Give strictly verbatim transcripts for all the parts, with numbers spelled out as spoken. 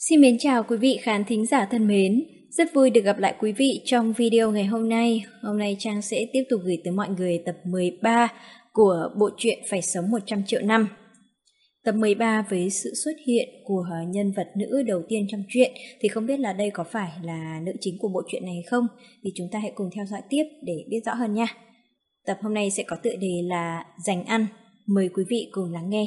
Xin mến chào quý vị khán thính giả thân mến. Rất vui được gặp lại quý vị trong video ngày hôm nay. Hôm nay Trang sẽ tiếp tục gửi tới mọi người tập mười ba của bộ truyện Phải sống một trăm triệu năm. Tập mười ba với sự xuất hiện của nhân vật nữ đầu tiên trong truyện thì không biết là đây có phải là nữ chính của bộ truyện này không? Thì chúng ta hãy cùng theo dõi tiếp để biết rõ hơn nha. Tập hôm nay sẽ có tựa đề là Dành ăn. Mời quý vị cùng lắng nghe.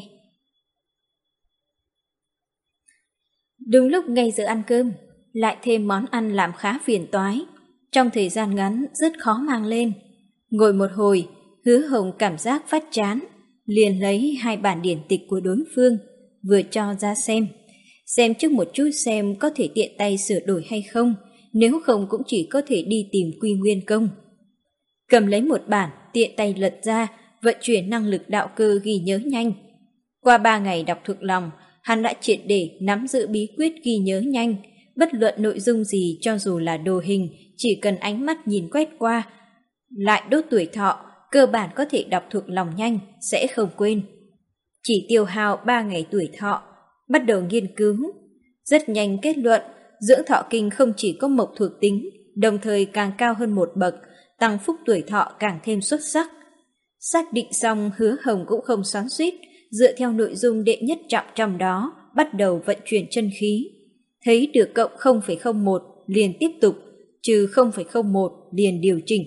Đúng lúc ngay giờ ăn cơm, lại thêm món ăn làm khá phiền toái. Trong thời gian ngắn rất khó mang lên. Ngồi một hồi, Hứa Hồng cảm giác phát chán, liền lấy hai bản điển tịch của đối phương, vừa cho ra xem. Xem trước một chút xem có thể tiện tay sửa đổi hay không, nếu không cũng chỉ có thể đi tìm Quy Nguyên Công. Cầm lấy một bản, tiện tay lật ra, vận chuyển năng lực đạo cơ ghi nhớ nhanh. Qua ba ngày đọc thuộc lòng, hắn đã triệt để nắm giữ bí quyết ghi nhớ nhanh, bất luận nội dung gì cho dù là đồ hình, chỉ cần ánh mắt nhìn quét qua, lại đốt tuổi thọ, cơ bản có thể đọc thuộc lòng nhanh, sẽ không quên. Chỉ tiêu hao ba ngày tuổi thọ, bắt đầu nghiên cứu. Rất nhanh kết luận, dưỡng thọ kinh không chỉ có mộc thuộc tính, đồng thời càng cao hơn một bậc, tăng phúc tuổi thọ càng thêm xuất sắc. Xác định xong, Hứa Hồng cũng không xoắn xuýt, dựa theo nội dung đệ nhất trọng trong đó, bắt đầu vận chuyển chân khí. Thấy được cộng không phẩy không một liền tiếp tục, trừ không phẩy không một liền điều chỉnh.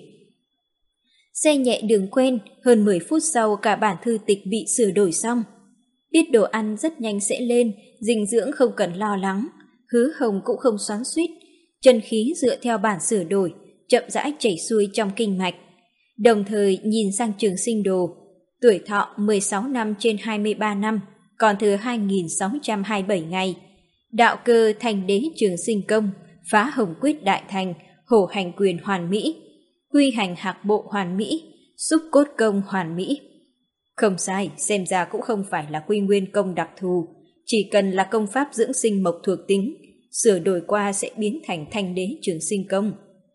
Xe nhẹ đường quen, hơn mười phút sau cả bản thư tịch bị sửa đổi xong. Biết đồ ăn rất nhanh sẽ lên, dinh dưỡng không cần lo lắng, Hứa Hồng cũng không xoắn xuýt, chân khí dựa theo bản sửa đổi, chậm rãi chảy xuôi trong kinh mạch. Đồng thời nhìn sang Trường Sinh Đồ, tuổi thọ mười sáu năm trên hai mươi ba năm, còn thừa hai nghìn sáu trăm hai mươi bảy ngày. Đạo cơ thành đế Trường Sinh Công, phá hồng quyết đại thành, hổ hành quyền hoàn mỹ, quy hành hạc bộ hoàn mỹ, xúc cốt công hoàn mỹ. Không sai, xem ra cũng không phải là Quy Nguyên Công đặc thù, chỉ cần là công pháp dưỡng sinh mộc thuộc tính, sửa đổi qua sẽ biến thành thanh đế Trường Sinh Công.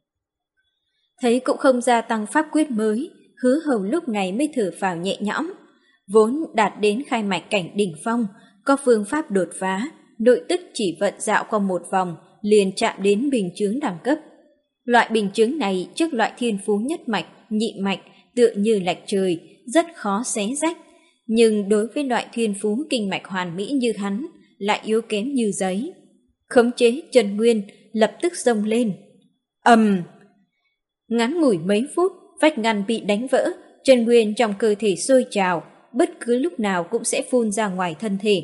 Thấy cũng không gia tăng pháp quyết mới, Hứa Hồng lúc này mới thở phào nhẹ nhõm. Vốn đạt đến khai mạch cảnh đỉnh phong, có phương pháp đột phá, nội tức chỉ vận dạo qua một vòng, liền chạm đến bình chướng đẳng cấp. Loại bình chướng này trước loại thiên phú nhất mạch, nhị mạch, tựa như lạch trời, rất khó xé rách. Nhưng đối với loại thiên phú kinh mạch hoàn mỹ như hắn, lại yếu kém như giấy. Khống chế chân nguyên, lập tức xông lên. Ầm! Ngắn ngủi mấy phút, vách ngăn bị đánh vỡ, chân nguyên trong cơ thể sôi trào, bất cứ lúc nào cũng sẽ phun ra ngoài thân thể.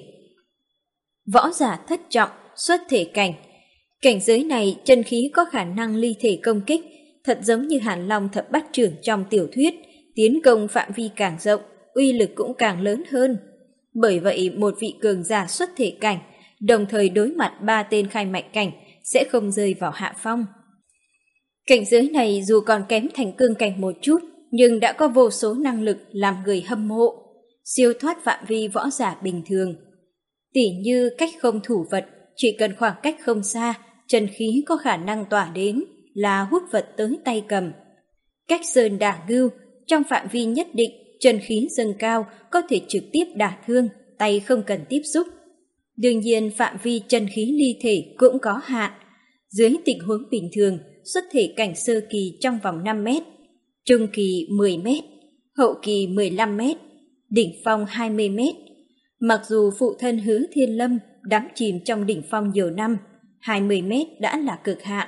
Võ giả thất trọng, xuất thể cảnh. Cảnh giới này chân khí có khả năng ly thể công kích, thật giống như Hàn Long thập bát trưởng trong tiểu thuyết, tiến công phạm vi càng rộng, uy lực cũng càng lớn hơn. Bởi vậy một vị cường giả xuất thể cảnh, đồng thời đối mặt ba tên khai mạch cảnh, sẽ không rơi vào hạ phong. Cảnh giới này dù còn kém thành cương cảnh một chút, nhưng đã có vô số năng lực làm người hâm mộ, siêu thoát phạm vi võ giả bình thường. Tỉ như cách không thủ vật, chỉ cần khoảng cách không xa, chân khí có khả năng tỏa đến, là hút vật tới tay cầm. Cách sơn đả ngưu, trong phạm vi nhất định, chân khí dâng cao có thể trực tiếp đả thương, tay không cần tiếp xúc. Đương nhiên phạm vi chân khí ly thể cũng có hạn. Dưới tình huống bình thường, xuất thể cảnh sơ kỳ trong vòng năm mét, trung kỳ mười mét, hậu kỳ mười lăm mét, đỉnh phong hai mươi mét. Mặc dù phụ thân Hứa Thiên Lâm đắm chìm trong đỉnh phong nhiều năm, hai mươi mét đã là cực hạn.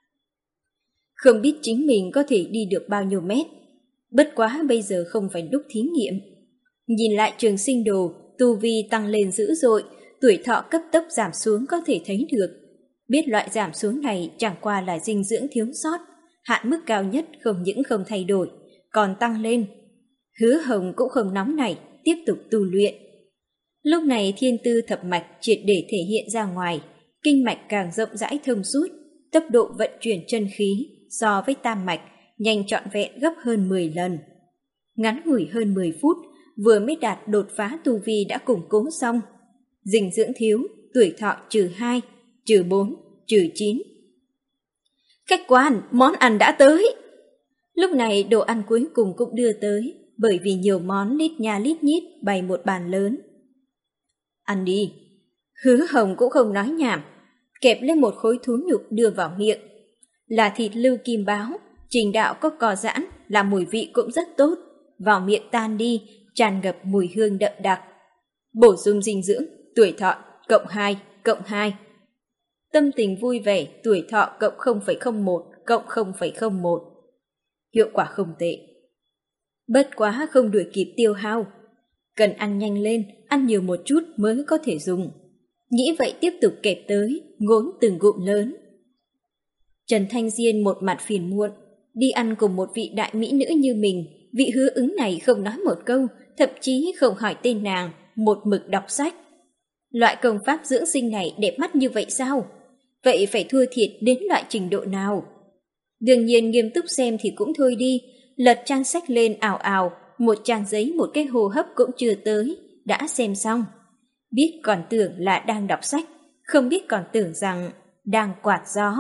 Không biết chính mình có thể đi được bao nhiêu mét, bất quá bây giờ không phải lúc thí nghiệm. Nhìn lại Trường Sinh Đồ, tu vi tăng lên dữ dội, tuổi thọ cấp tốc giảm xuống có thể thấy được. Biết loại giảm xuống này chẳng qua là dinh dưỡng thiếu sót, hạn mức cao nhất không những không thay đổi, còn tăng lên. Hứa Hồng cũng không nóng nảy, tiếp tục tu luyện. Lúc này thiên tư thập mạch triệt để thể hiện ra ngoài, kinh mạch càng rộng rãi thông suốt, tốc độ vận chuyển chân khí so với tam mạch nhanh trọn vẹn gấp hơn mười lần. Ngắn ngủi hơn mười phút, vừa mới đạt đột phá tu vi đã củng cố xong. Dinh dưỡng thiếu, tuổi thọ trừ hai, trừ bốn, trừ chín. Khách quan, món ăn đã tới. Lúc này đồ ăn cuối cùng cũng đưa tới, bởi vì nhiều món lít nha lít nhít bày một bàn lớn. Ăn đi. Hứa Hồng cũng không nói nhảm, kẹp lên một khối thú nhục đưa vào miệng. Là thịt lưu kim báo, trình đạo có cò giãn, làm mùi vị cũng rất tốt, vào miệng tan đi, tràn ngập mùi hương đậm đặc. Bổ sung dinh dưỡng, tuổi thọ, cộng hai, cộng hai. Tâm tình vui vẻ, tuổi thọ cộng không phẩy không một, cộng không phẩy không một. Hiệu quả không tệ. Bất quá không đuổi kịp tiêu hao. Cần ăn nhanh lên, ăn nhiều một chút mới có thể dùng. Nghĩ vậy tiếp tục kẹp tới, ngốn từng ngụm lớn. Trần Thanh Diên một mặt phiền muộn, đi ăn cùng một vị đại mỹ nữ như mình, vị hứa ứng này không nói một câu, thậm chí không hỏi tên nàng, một mực đọc sách. Loại công pháp dưỡng sinh này đẹp mắt như vậy sao? Vậy phải thua thiệt đến loại trình độ nào? Đương nhiên nghiêm túc xem thì cũng thôi đi, lật trang sách lên ào ào, một trang giấy một cái hô hấp cũng chưa tới, đã xem xong. Biết còn tưởng là đang đọc sách, không biết còn tưởng rằng đang quạt gió.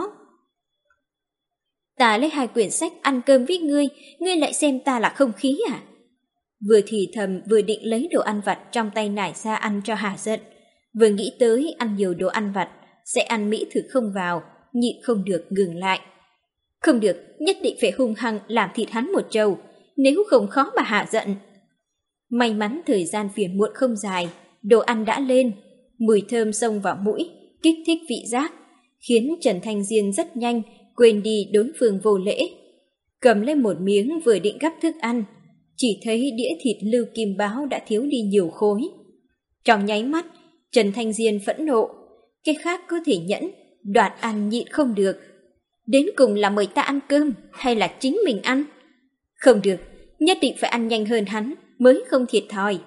Ta lấy hai quyển sách ăn cơm với ngươi, ngươi lại xem ta là không khí à? Vừa thì thầm vừa định lấy đồ ăn vặt trong tay nải ra ăn cho hả giận, vừa nghĩ tới ăn nhiều đồ ăn vặt sẽ ăn mỹ thực không vào, nhịn không được ngừng lại. Không được, nhất định phải hung hăng làm thịt hắn một trầu, nếu không khó mà hạ giận. May mắn thời gian phiền muộn không dài, đồ ăn đã lên, mùi thơm xông vào mũi, kích thích vị giác, khiến Trần Thanh Diên rất nhanh quên đi đối phương vô lễ. Cầm lên một miếng vừa định gắp thức ăn, chỉ thấy đĩa thịt lưu kim báo đã thiếu đi nhiều khối. Trong nháy mắt, Trần Thanh Diên phẫn nộ, cái khác có thể nhẫn, đoạt ăn nhịn không được. Đến cùng là mời ta ăn cơm hay là chính mình ăn? Không được, nhất định phải ăn nhanh hơn hắn mới không thiệt thòi.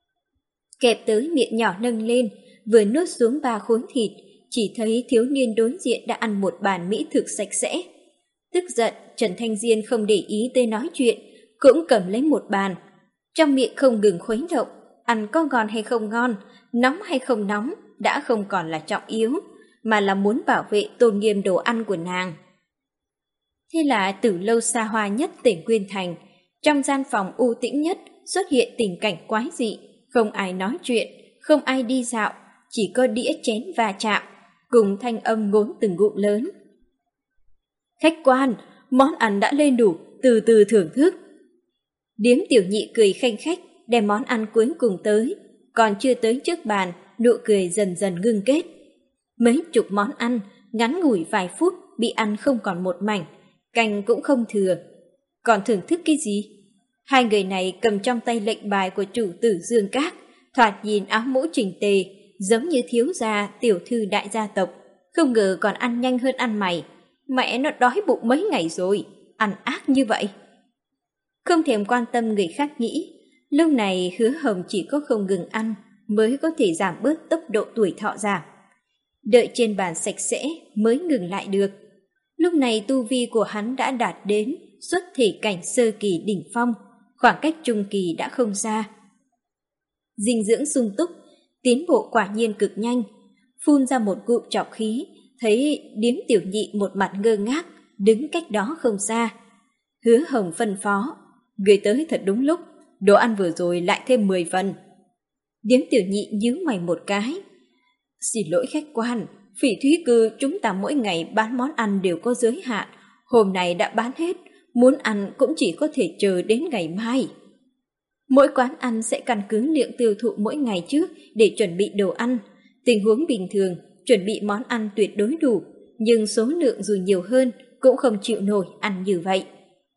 Kẹp tới miệng nhỏ nâng lên, vừa nuốt xuống ba khối thịt, chỉ thấy thiếu niên đối diện đã ăn một bàn mỹ thực sạch sẽ. Tức giận, Trần Thanh Diên không để ý tới nói chuyện, cũng cầm lấy một bàn. Trong miệng không ngừng khuấy động, ăn có ngon hay không ngon, nóng hay không nóng, đã không còn là trọng yếu, mà là muốn bảo vệ tôn nghiêm đồ ăn của nàng. Thế là từ lâu xa hoa nhất tỉnh Quyên Thành, trong gian phòng u tĩnh nhất xuất hiện tình cảnh quái dị, không ai nói chuyện, không ai đi dạo, chỉ có đĩa chén va chạm, cùng thanh âm ngốn từng ngụm lớn. Khách quan, món ăn đã lên đủ, từ từ thưởng thức. Điếm tiểu nhị cười khanh khách, đem món ăn cuối cùng tới, còn chưa tới trước bàn, nụ cười dần dần ngưng kết. Mấy chục món ăn, ngắn ngủi vài phút, bị ăn không còn một mảnh, canh cũng không thừa. Còn thưởng thức cái gì? Hai người này cầm trong tay lệnh bài của chủ tử Dương Các, thoạt nhìn áo mũ chỉnh tề, giống như thiếu gia tiểu thư đại gia tộc, không ngờ còn ăn nhanh hơn ăn mày. Mẹ nó đói bụng mấy ngày rồi, ăn ác như vậy. Không thèm quan tâm người khác nghĩ, lúc này Hứa Hồng chỉ có không ngừng ăn mới có thể giảm bớt tốc độ tuổi thọ giảm. Đợi trên bàn sạch sẽ mới ngừng lại được. Lúc này tu vi của hắn đã đạt đến xuất thể cảnh sơ kỳ đỉnh phong, khoảng cách trung kỳ đã không xa. Dinh dưỡng sung túc, tiến bộ quả nhiên cực nhanh. Phun ra một cụm trọc khí, thấy điếm tiểu nhị một mặt ngơ ngác, đứng cách đó không xa. Hứa Hồng phân phó, người tới thật đúng lúc, đồ ăn vừa rồi lại thêm mười phần. Điếm tiểu nhị nhíu mày một cái. Xin lỗi khách quan, Phỉ Thúy Cư chúng ta mỗi ngày bán món ăn đều có giới hạn, hôm nay đã bán hết, muốn ăn cũng chỉ có thể chờ đến ngày mai. Mỗi quán ăn sẽ căn cứ lượng tiêu thụ mỗi ngày trước để chuẩn bị đồ ăn. Tình huống bình thường, chuẩn bị món ăn tuyệt đối đủ, nhưng số lượng dù nhiều hơn cũng không chịu nổi ăn như vậy.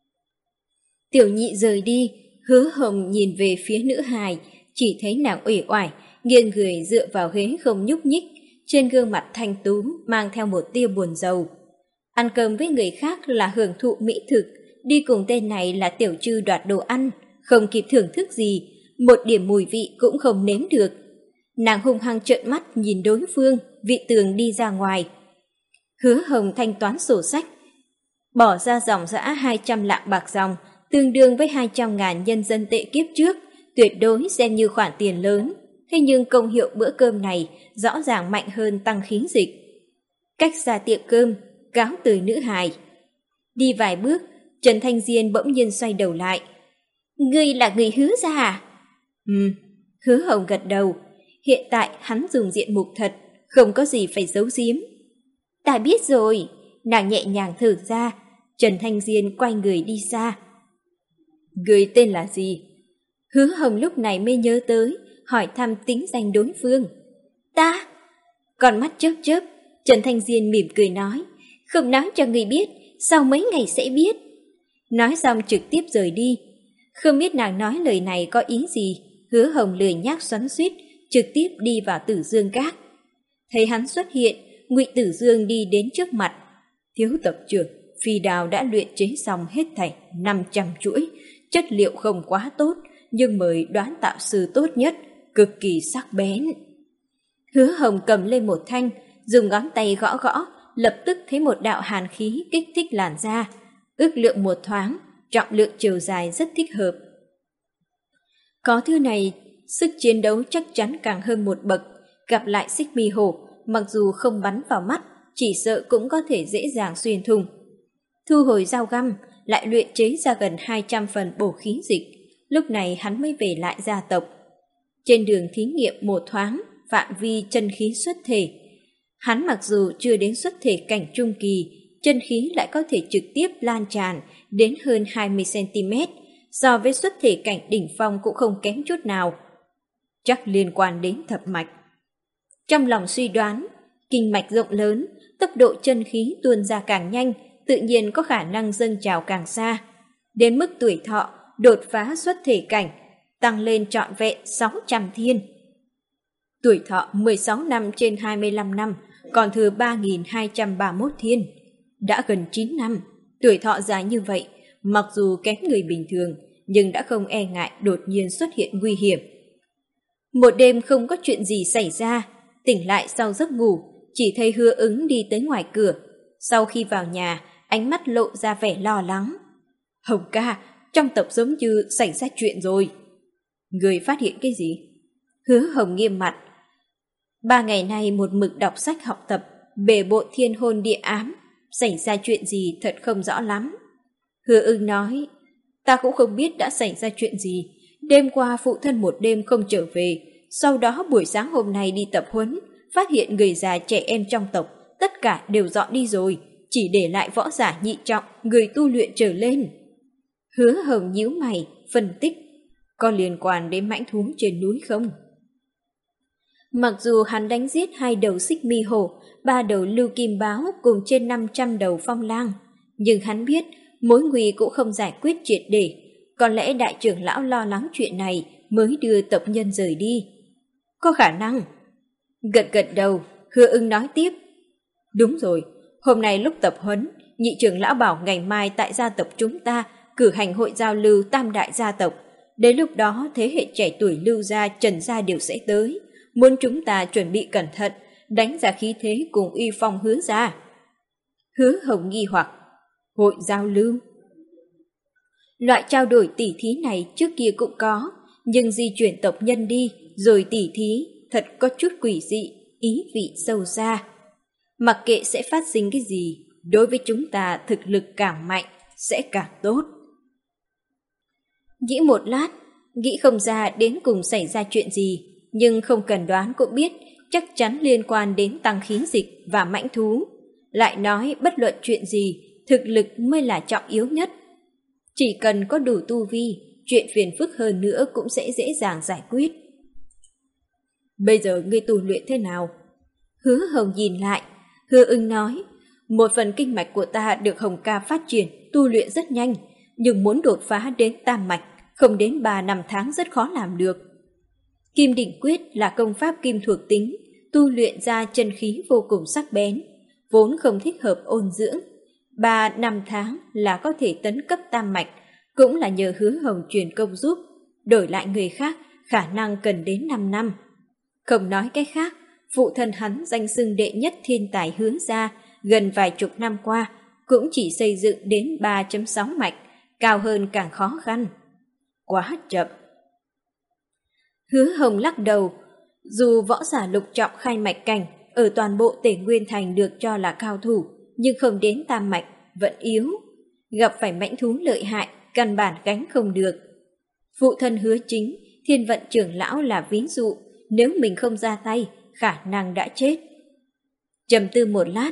Tiểu nhị rời đi, Hứa Hồng nhìn về phía nữ hài, chỉ thấy nàng uể oải, nghiêng người dựa vào ghế không nhúc nhích, trên gương mặt thanh tú mang theo một tia buồn rầu. Ăn cơm với người khác là hưởng thụ mỹ thực, đi cùng tên này là tiểu trư đoạt đồ ăn, không kịp thưởng thức gì, một điểm mùi vị cũng không nếm được. Nàng hung hăng trợn mắt nhìn đối phương, vị tường đi ra ngoài. Hứa Hồng thanh toán sổ sách, bỏ ra dòng dã hai trăm lạng bạc dòng, tương đương với hai trăm ngàn nhân dân tệ kiếp trước, tuyệt đối xem như khoản tiền lớn. Thế nhưng công hiệu bữa cơm này rõ ràng mạnh hơn tăng khí dịch. Cách ra tiệm cơm, cáo từ nữ hài. Đi vài bước, Trần Thanh Diên bỗng nhiên xoay đầu lại. Ngươi là người Hứa gia à? Ừ, Hứa Hồng gật đầu. Hiện tại hắn dùng diện mục thật, không có gì phải giấu giếm. Ta biết rồi. Nàng nhẹ nhàng thở ra. Trần Thanh Diên quay người đi xa. Người tên là gì? Hứa Hồng lúc này mới nhớ tới, hỏi thăm tính danh đối phương. Ta? Con mắt chớp chớp, Trần Thanh Diên mỉm cười nói, không nói cho người biết, sau mấy ngày sẽ biết. Nói xong trực tiếp rời đi. Không biết nàng nói lời này có ý gì, Hứa Hồng lười nhác xoắn xuýt, trực tiếp đi vào Tử Dương Các. Thấy hắn xuất hiện, Ngụy Tử Dương đi đến trước mặt. Thiếu tập trưởng, phi đao đã luyện chế xong hết thảy năm trăm chuỗi, chất liệu không quá tốt, nhưng mời đoán tạo sư tốt nhất, cực kỳ sắc bén. Hứa Hồng cầm lên một thanh, dùng ngón tay gõ gõ, lập tức thấy một đạo hàn khí kích thích làn da. Ước lượng một thoáng, trọng lượng chiều dài rất thích hợp. Có thứ này, sức chiến đấu chắc chắn càng hơn một bậc. Gặp lại xích mi hổ, mặc dù không bắn vào mắt, chỉ sợ cũng có thể dễ dàng xuyên thủng. Thu hồi dao găm, lại luyện chế ra gần hai trăm phần bổ khí dịch. Lúc này hắn mới về lại gia tộc. Trên đường thí nghiệm một thoáng, phạm vi chân khí xuất thể. Hắn mặc dù chưa đến xuất thể cảnh trung kỳ, chân khí lại có thể trực tiếp lan tràn đến hơn hai mươi xăng-ti-mét, so với xuất thể cảnh đỉnh phong cũng không kém chút nào. Chắc liên quan đến thập mạch. Trong lòng suy đoán, kinh mạch rộng lớn, tốc độ chân khí tuôn ra càng nhanh, tự nhiên có khả năng dâng trào càng xa. Đến mức tuổi thọ, đột phá xuất thể cảnh, tăng lên trọn vẹn sáu trăm thiên. Tuổi thọ mười sáu năm trên hai mươi lăm năm, còn thừa ba nghìn hai trăm ba mươi mốt thiên. Đã gần chín năm, tuổi thọ dài như vậy, mặc dù kém người bình thường, nhưng đã không e ngại đột nhiên xuất hiện nguy hiểm. Một đêm không có chuyện gì xảy ra, tỉnh lại sau giấc ngủ, chỉ thấy Hứa Ứng đi tới ngoài cửa. Sau khi vào nhà, ánh mắt lộ ra vẻ lo lắng. Hồng ca, trong tộc giống như xảy ra chuyện rồi. Người phát hiện cái gì? Hứa Hồng nghiêm mặt. Ba ngày nay một mực đọc sách học tập, bề bộn thiên hôn địa ám, xảy ra chuyện gì thật không rõ lắm. Hứa Ưng nói, ta cũng không biết đã xảy ra chuyện gì. Đêm qua phụ thân một đêm không trở về, sau đó buổi sáng hôm nay đi tập huấn, phát hiện người già trẻ em trong tộc, tất cả đều dọn đi rồi, chỉ để lại võ giả nhị trọng, người tu luyện trở lên. Hứa Hồng nhíu mày, phân tích, có liên quan đến mãnh thú trên núi không? Mặc dù hắn đánh giết hai đầu xích mi hổ, ba đầu lưu kim báo cùng trên năm trăm đầu phong lang, nhưng hắn biết mối nguy cũng không giải quyết triệt để. Có lẽ đại trưởng lão lo lắng chuyện này mới đưa tộc nhân rời đi. Có khả năng. Gật gật đầu, Hứa Ưng nói tiếp. Đúng rồi, hôm nay lúc tập huấn, nhị trưởng lão bảo ngày mai tại gia tộc chúng ta cử hành hội giao lưu tam đại gia tộc. Đến lúc đó thế hệ trẻ tuổi Lưu gia, Trần gia đều sẽ tới. Muốn chúng ta chuẩn bị cẩn thận, đánh ra khí thế cùng uy phong Hứa gia. Hứa Hồng nghi hoặc, hội giao lưu. Loại trao đổi tỉ thí này trước kia cũng có, nhưng di chuyển tộc nhân đi rồi tỉ thí thật có chút quỷ dị, ý vị sâu xa. Mặc kệ sẽ phát sinh cái gì, đối với chúng ta thực lực càng mạnh sẽ càng tốt. Nghĩ một lát, nghĩ không ra đến cùng xảy ra chuyện gì, nhưng không cần đoán cũng biết chắc chắn liên quan đến tăng khí dịch và mãnh thú. Lại nói bất luận chuyện gì, thực lực mới là trọng yếu nhất. Chỉ cần có đủ tu vi, chuyện phiền phức hơn nữa cũng sẽ dễ dàng giải quyết. Bây giờ ngươi tu luyện thế nào? Hứa Hồng nhìn lại, Hứa Ưng nói, một phần kinh mạch của ta được Hồng ca phát triển, tu luyện rất nhanh, nhưng muốn đột phá đến tam mạch, không đến ba năm tháng rất khó làm được. Kim đỉnh quyết là công pháp kim thuộc tính, tu luyện ra chân khí vô cùng sắc bén, vốn không thích hợp ôn dưỡng. Ba năm tháng là có thể tấn cấp tam mạch, cũng là nhờ Hứa Hồng truyền công giúp, đổi lại người khác khả năng cần đến năm năm. Không nói cái khác, phụ thân hắn danh xưng đệ nhất thiên tài Hứa gia, gần vài chục năm qua cũng chỉ xây dựng đến ba chấm sáu mạch, cao hơn càng khó khăn. Quá chậm. Hứa Hồng lắc đầu, dù võ giả lục trọng khai mạch cảnh ở toàn bộ Tề Nguyên Thành được cho là cao thủ, nhưng không đến tam mạch vẫn yếu, gặp phải mãnh thú lợi hại, căn bản gánh không được. Phụ thân Hứa Chính, Thiên Vận trưởng lão là ví dụ, nếu mình không ra tay, khả năng đã chết. Trầm tư một lát,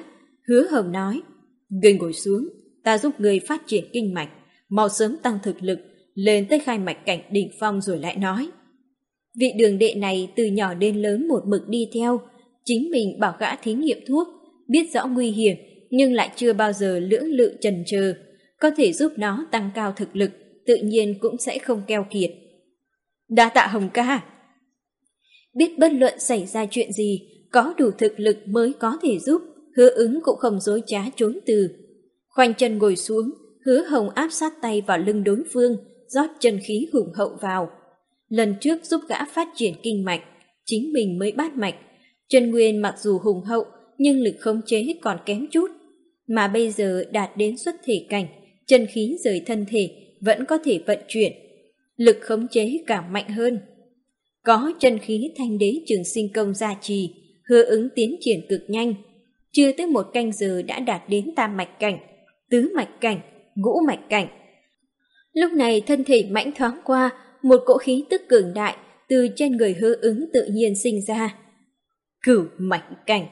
Hứa Hồng nói, ngươi ngồi xuống, ta giúp ngươi phát triển kinh mạch, mau sớm tăng thực lực, lên tới khai mạch cảnh đỉnh phong rồi lại nói. Vị đường đệ này từ nhỏ đến lớn một mực đi theo, chính mình bảo gã thí nghiệm thuốc, biết rõ nguy hiểm nhưng lại chưa bao giờ lưỡng lự chần chờ, có thể giúp nó tăng cao thực lực, tự nhiên cũng sẽ không keo kiệt. Đa tạ Hồng ca. Biết bất luận xảy ra chuyện gì, có đủ thực lực mới có thể giúp, Hứa Ứng cũng không dối trá chối từ. Khoanh chân ngồi xuống, Hứa Hồng áp sát tay vào lưng đối phương, rót chân khí hùng hậu vào. Lần trước giúp gã phát triển kinh mạch, chính mình mới bát mạch. Chân nguyên mặc dù hùng hậu, nhưng lực khống chế còn kém chút. Mà bây giờ đạt đến xuất thể cảnh, chân khí rời thân thể vẫn có thể vận chuyển. Lực khống chế càng mạnh hơn. Có chân khí thanh đế trường sinh công gia trì, Hứa Ứng tiến triển cực nhanh. Chưa tới một canh giờ đã đạt đến tam mạch cảnh, tứ mạch cảnh, ngũ mạch cảnh. Lúc này thân thể mãnh thoáng qua, một cỗ khí tức cường đại từ trên người Hứa Ứng tự nhiên sinh ra. Cửu mạch cảnh.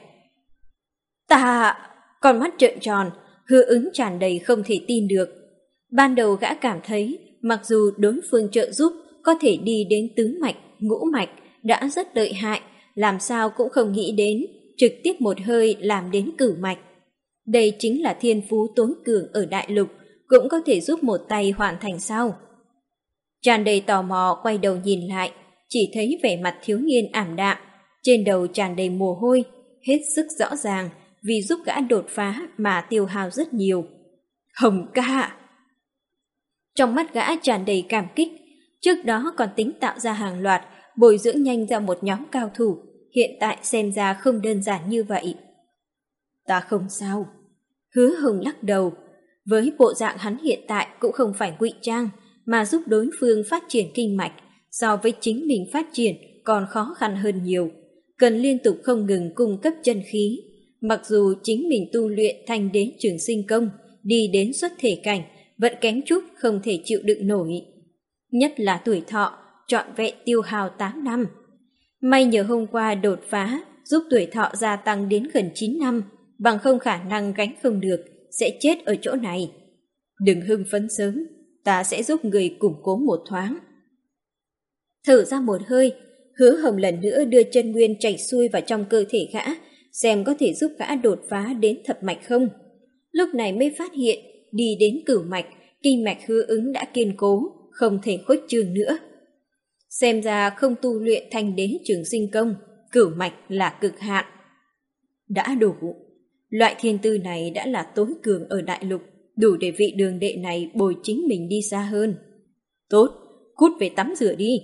Ta... Con mắt trợn tròn, Hứa Ứng tràn đầy không thể tin được. Ban đầu gã cảm thấy, mặc dù đối phương trợ giúp có thể đi đến tứ mạch, ngũ mạch đã rất lợi hại, làm sao cũng không nghĩ đến trực tiếp một hơi làm đến cửu mạch. Đây chính là thiên phú tối cường ở đại lục, cũng có thể giúp một tay hoàn thành sao? Tràn đầy tò mò quay đầu nhìn lại, chỉ thấy vẻ mặt thiếu niên ảm đạm, trên đầu tràn đầy mồ hôi, hết sức rõ ràng vì giúp gã đột phá mà tiêu hao rất nhiều. Hồng ca! Trong mắt gã tràn đầy cảm kích, trước đó còn tính tạo ra hàng loạt, bồi dưỡng nhanh ra một nhóm cao thủ, hiện tại xem ra không đơn giản như vậy. Ta không sao. Hứa Hồng lắc đầu, với bộ dạng hắn hiện tại cũng không phải ngụy trang, mà giúp đối phương phát triển kinh mạch, so với chính mình phát triển còn khó khăn hơn nhiều, cần liên tục không ngừng cung cấp chân khí. Mặc dù chính mình tu luyện thanh đế trường sinh công, đi đến xuất thể cảnh, vẫn kém chút không thể chịu đựng nổi. Nhất là tuổi thọ, trọn vẹn tiêu hao tám năm. May nhờ hôm qua đột phá, giúp tuổi thọ gia tăng đến gần chín năm, bằng không khả năng gánh không được, sẽ chết ở chỗ này. Đừng hưng phấn sớm, ta sẽ giúp người củng cố một thoáng. Thở ra một hơi, Hứa Hồng lần nữa đưa chân nguyên chảy xuôi vào trong cơ thể gã, xem có thể giúp gã đột phá đến thập mạch không. Lúc này mới phát hiện, đi đến cửu mạch, kinh mạch Hứa Ứng đã kiên cố, không thể khuếch trương nữa. Xem ra không tu luyện thanh đế trường sinh công, cửu mạch là cực hạn. Đã đủ. Loại thiên tư này đã là tối cường ở đại lục, đủ để vị đường đệ này bồi chính mình đi xa hơn. Tốt, cút về tắm rửa đi.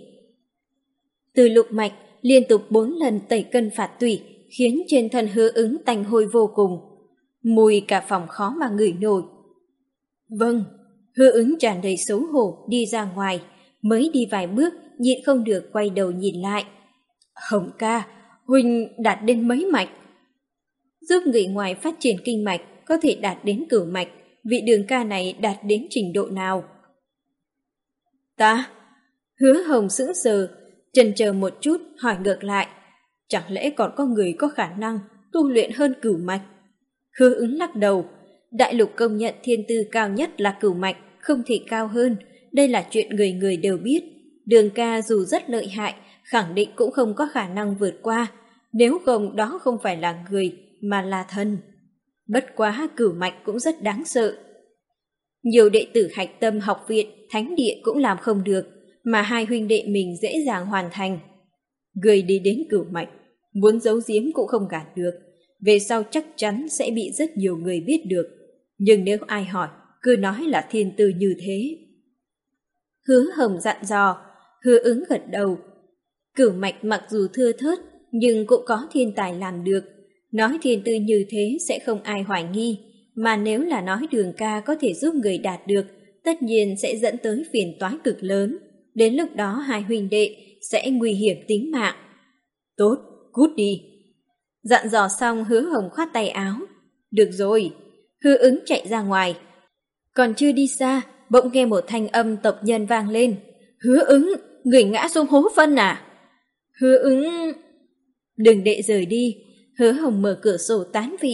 Từ lục mạch liên tục bốn lần tẩy cân phạt tủy, khiến trên thân Hứa Ứng tanh hôi vô cùng. Mùi cả phòng khó mà ngửi nổi. Vâng, Hứa Ứng tràn đầy xấu hổ đi ra ngoài, mới đi vài bước nhịn không được quay đầu nhìn lại. Hồng ca, huynh đạt đến mấy mạch? Giúp người ngoài phát triển kinh mạch có thể đạt đến cửu mạch, vị đường ca này đạt đến trình độ nào? Ta? Hứa Hồng sững sờ, chần chờ một chút hỏi ngược lại. Chẳng lẽ còn có người có khả năng tu luyện hơn cửu mạch? Hứa Ứng lắc đầu, đại lục công nhận thiên tư cao nhất là cửu mạch, không thể cao hơn, đây là chuyện người người đều biết. Đường ca dù rất lợi hại, khẳng định cũng không có khả năng vượt qua, nếu không đó không phải là người, mà là thần. Bất quá cửu mạch cũng rất đáng sợ. Nhiều đệ tử Hạch Tâm học viện, thánh địa cũng làm không được, mà hai huynh đệ mình dễ dàng hoàn thành. Người đi đến cửu mạch, muốn giấu giếm cũng không gạt được, về sau chắc chắn sẽ bị rất nhiều người biết được. Nhưng nếu ai hỏi, cứ nói là thiên tư như thế. Hứa Hồng dặn dò, Hứa Ứng gật đầu. Cửu mạch mặc dù thưa thớt, nhưng cũng có thiên tài làm được. Nói thiên tư như thế sẽ không ai hoài nghi, mà nếu là nói đường ca có thể giúp người đạt được, tất nhiên sẽ dẫn tới phiền toái cực lớn. Đến lúc đó hai huynh đệ sẽ nguy hiểm tính mạng. Tốt, cút đi. Dặn dò xong Hứa Hồng khoát tay áo. Được rồi. Hứa Ứng chạy ra ngoài. Còn chưa đi xa, bỗng nghe một thanh âm tộc nhân vang lên. Hứa Ứng, người ngã xuống hố phân à? Hứa Ứng... Đừng đệ rời đi. Hứa Hồng mở cửa sổ tán vị,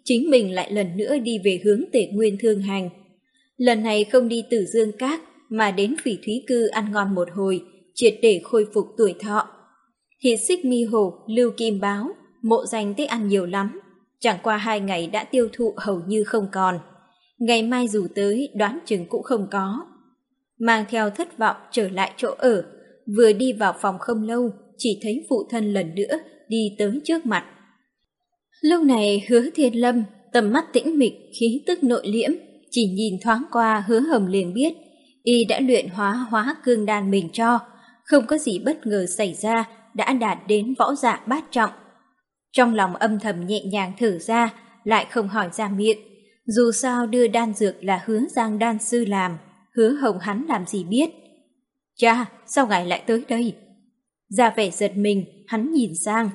chính mình lại lần nữa đi về hướng Tề Nguyên Thương Hành. Lần này không đi Tử Dương Các mà đến Phỉ Thúy Cư ăn ngon một hồi, triệt để khôi phục tuổi thọ. Thịt xích mi hổ, lưu kim báo, Mộ Danh thích ăn nhiều lắm, chẳng qua hai ngày đã tiêu thụ hầu như không còn. Ngày mai dù tới đoán chừng cũng không có. Mang theo thất vọng trở lại chỗ ở, vừa đi vào phòng không lâu, chỉ thấy phụ thân lần nữa đi tới trước mặt. Lúc này Hứa Thiên Lâm tầm mắt tĩnh mịch, khí tức nội liễm, chỉ nhìn thoáng qua Hứa Hồng liền biết y đã luyện hóa hóa cương đan mình cho, không có gì bất ngờ xảy ra, đã đạt đến võ giả bát trọng. Trong lòng âm thầm nhẹ nhàng thở ra, lại không hỏi ra miệng, dù sao đưa đan dược là Hứa Giang đan sư làm, Hứa Hồng hắn làm gì biết. Cha, sao ngài lại tới đây? Ra vẻ giật mình, hắn nhìn sang.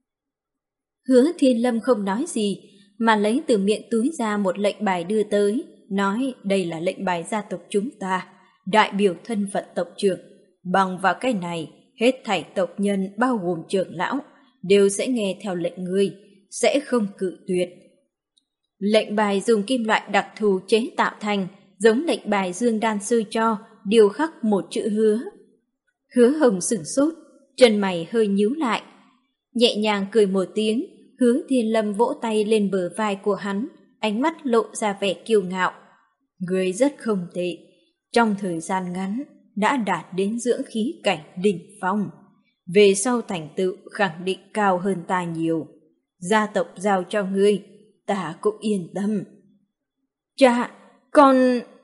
Hứa Thiên Lâm không nói gì, mà lấy từ miệng túi ra một lệnh bài đưa tới, nói đây là lệnh bài gia tộc chúng ta, đại biểu thân phận tộc trưởng. Bằng vào cái này, hết thảy tộc nhân bao gồm trưởng lão, đều sẽ nghe theo lệnh ngươi, sẽ không cự tuyệt. Lệnh bài dùng kim loại đặc thù chế tạo thành, giống lệnh bài Dương Đan Sư cho, điêu khắc một chữ hứa. Hứa Hồng sửng sốt, chân mày hơi nhíu lại. Nhẹ nhàng cười một tiếng, Hứa Thiên Lâm vỗ tay lên bờ vai của hắn, ánh mắt lộ ra vẻ kiêu ngạo. Ngươi rất không tệ, trong thời gian ngắn đã đạt đến dưỡng khí cảnh đỉnh phong. Về sau thành tựu khẳng định cao hơn ta nhiều. Gia tộc giao cho ngươi, ta cũng yên tâm. Cha, con...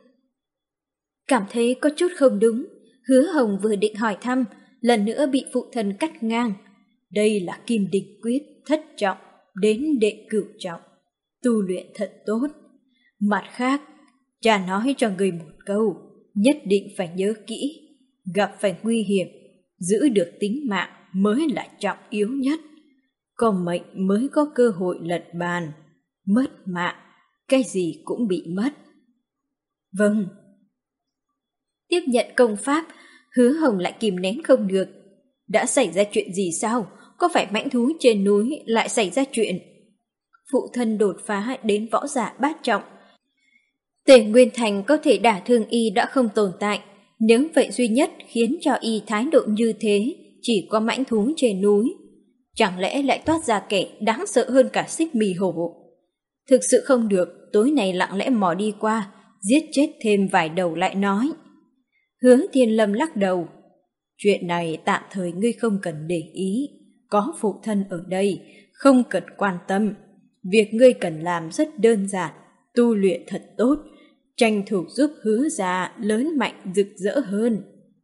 Cảm thấy có chút không đúng, Hứa Hồng vừa định hỏi thăm, lần nữa bị phụ thân cắt ngang. Đây là Kim Đỉnh Quyết thất trọng đến đệ cửu trọng, tu luyện thật tốt. Mặt khác, cha nói cho người một câu, nhất định phải nhớ kỹ, gặp phải nguy hiểm, giữ được tính mạng mới là trọng yếu nhất. Có mệnh mới có cơ hội lật bàn, mất mạng, cái gì cũng bị mất. Vâng. Tiếp nhận công pháp, Hứa Hồng lại kìm nén không được. Đã xảy ra chuyện gì sao? Có phải mãnh thú trên núi lại xảy ra chuyện? Phụ thân đột phá đến võ giả bát trọng. Tề Nguyên Thành có thể đả thương y đã không tồn tại. Nếu vậy duy nhất khiến cho y thái độ như thế, chỉ có mãnh thú trên núi. Chẳng lẽ lại toát ra kẻ đáng sợ hơn cả xích mì hổ? Thực sự không được, tối nay lặng lẽ mò đi qua, giết chết thêm vài đầu lại nói. Hứa Thiên Lâm lắc đầu. Chuyện này tạm thời ngươi không cần để ý, có phụ thân ở đây, không cần quan tâm. Việc ngươi cần làm rất đơn giản, tu luyện thật tốt, tranh thủ giúp Hứa gia lớn mạnh rực rỡ hơn.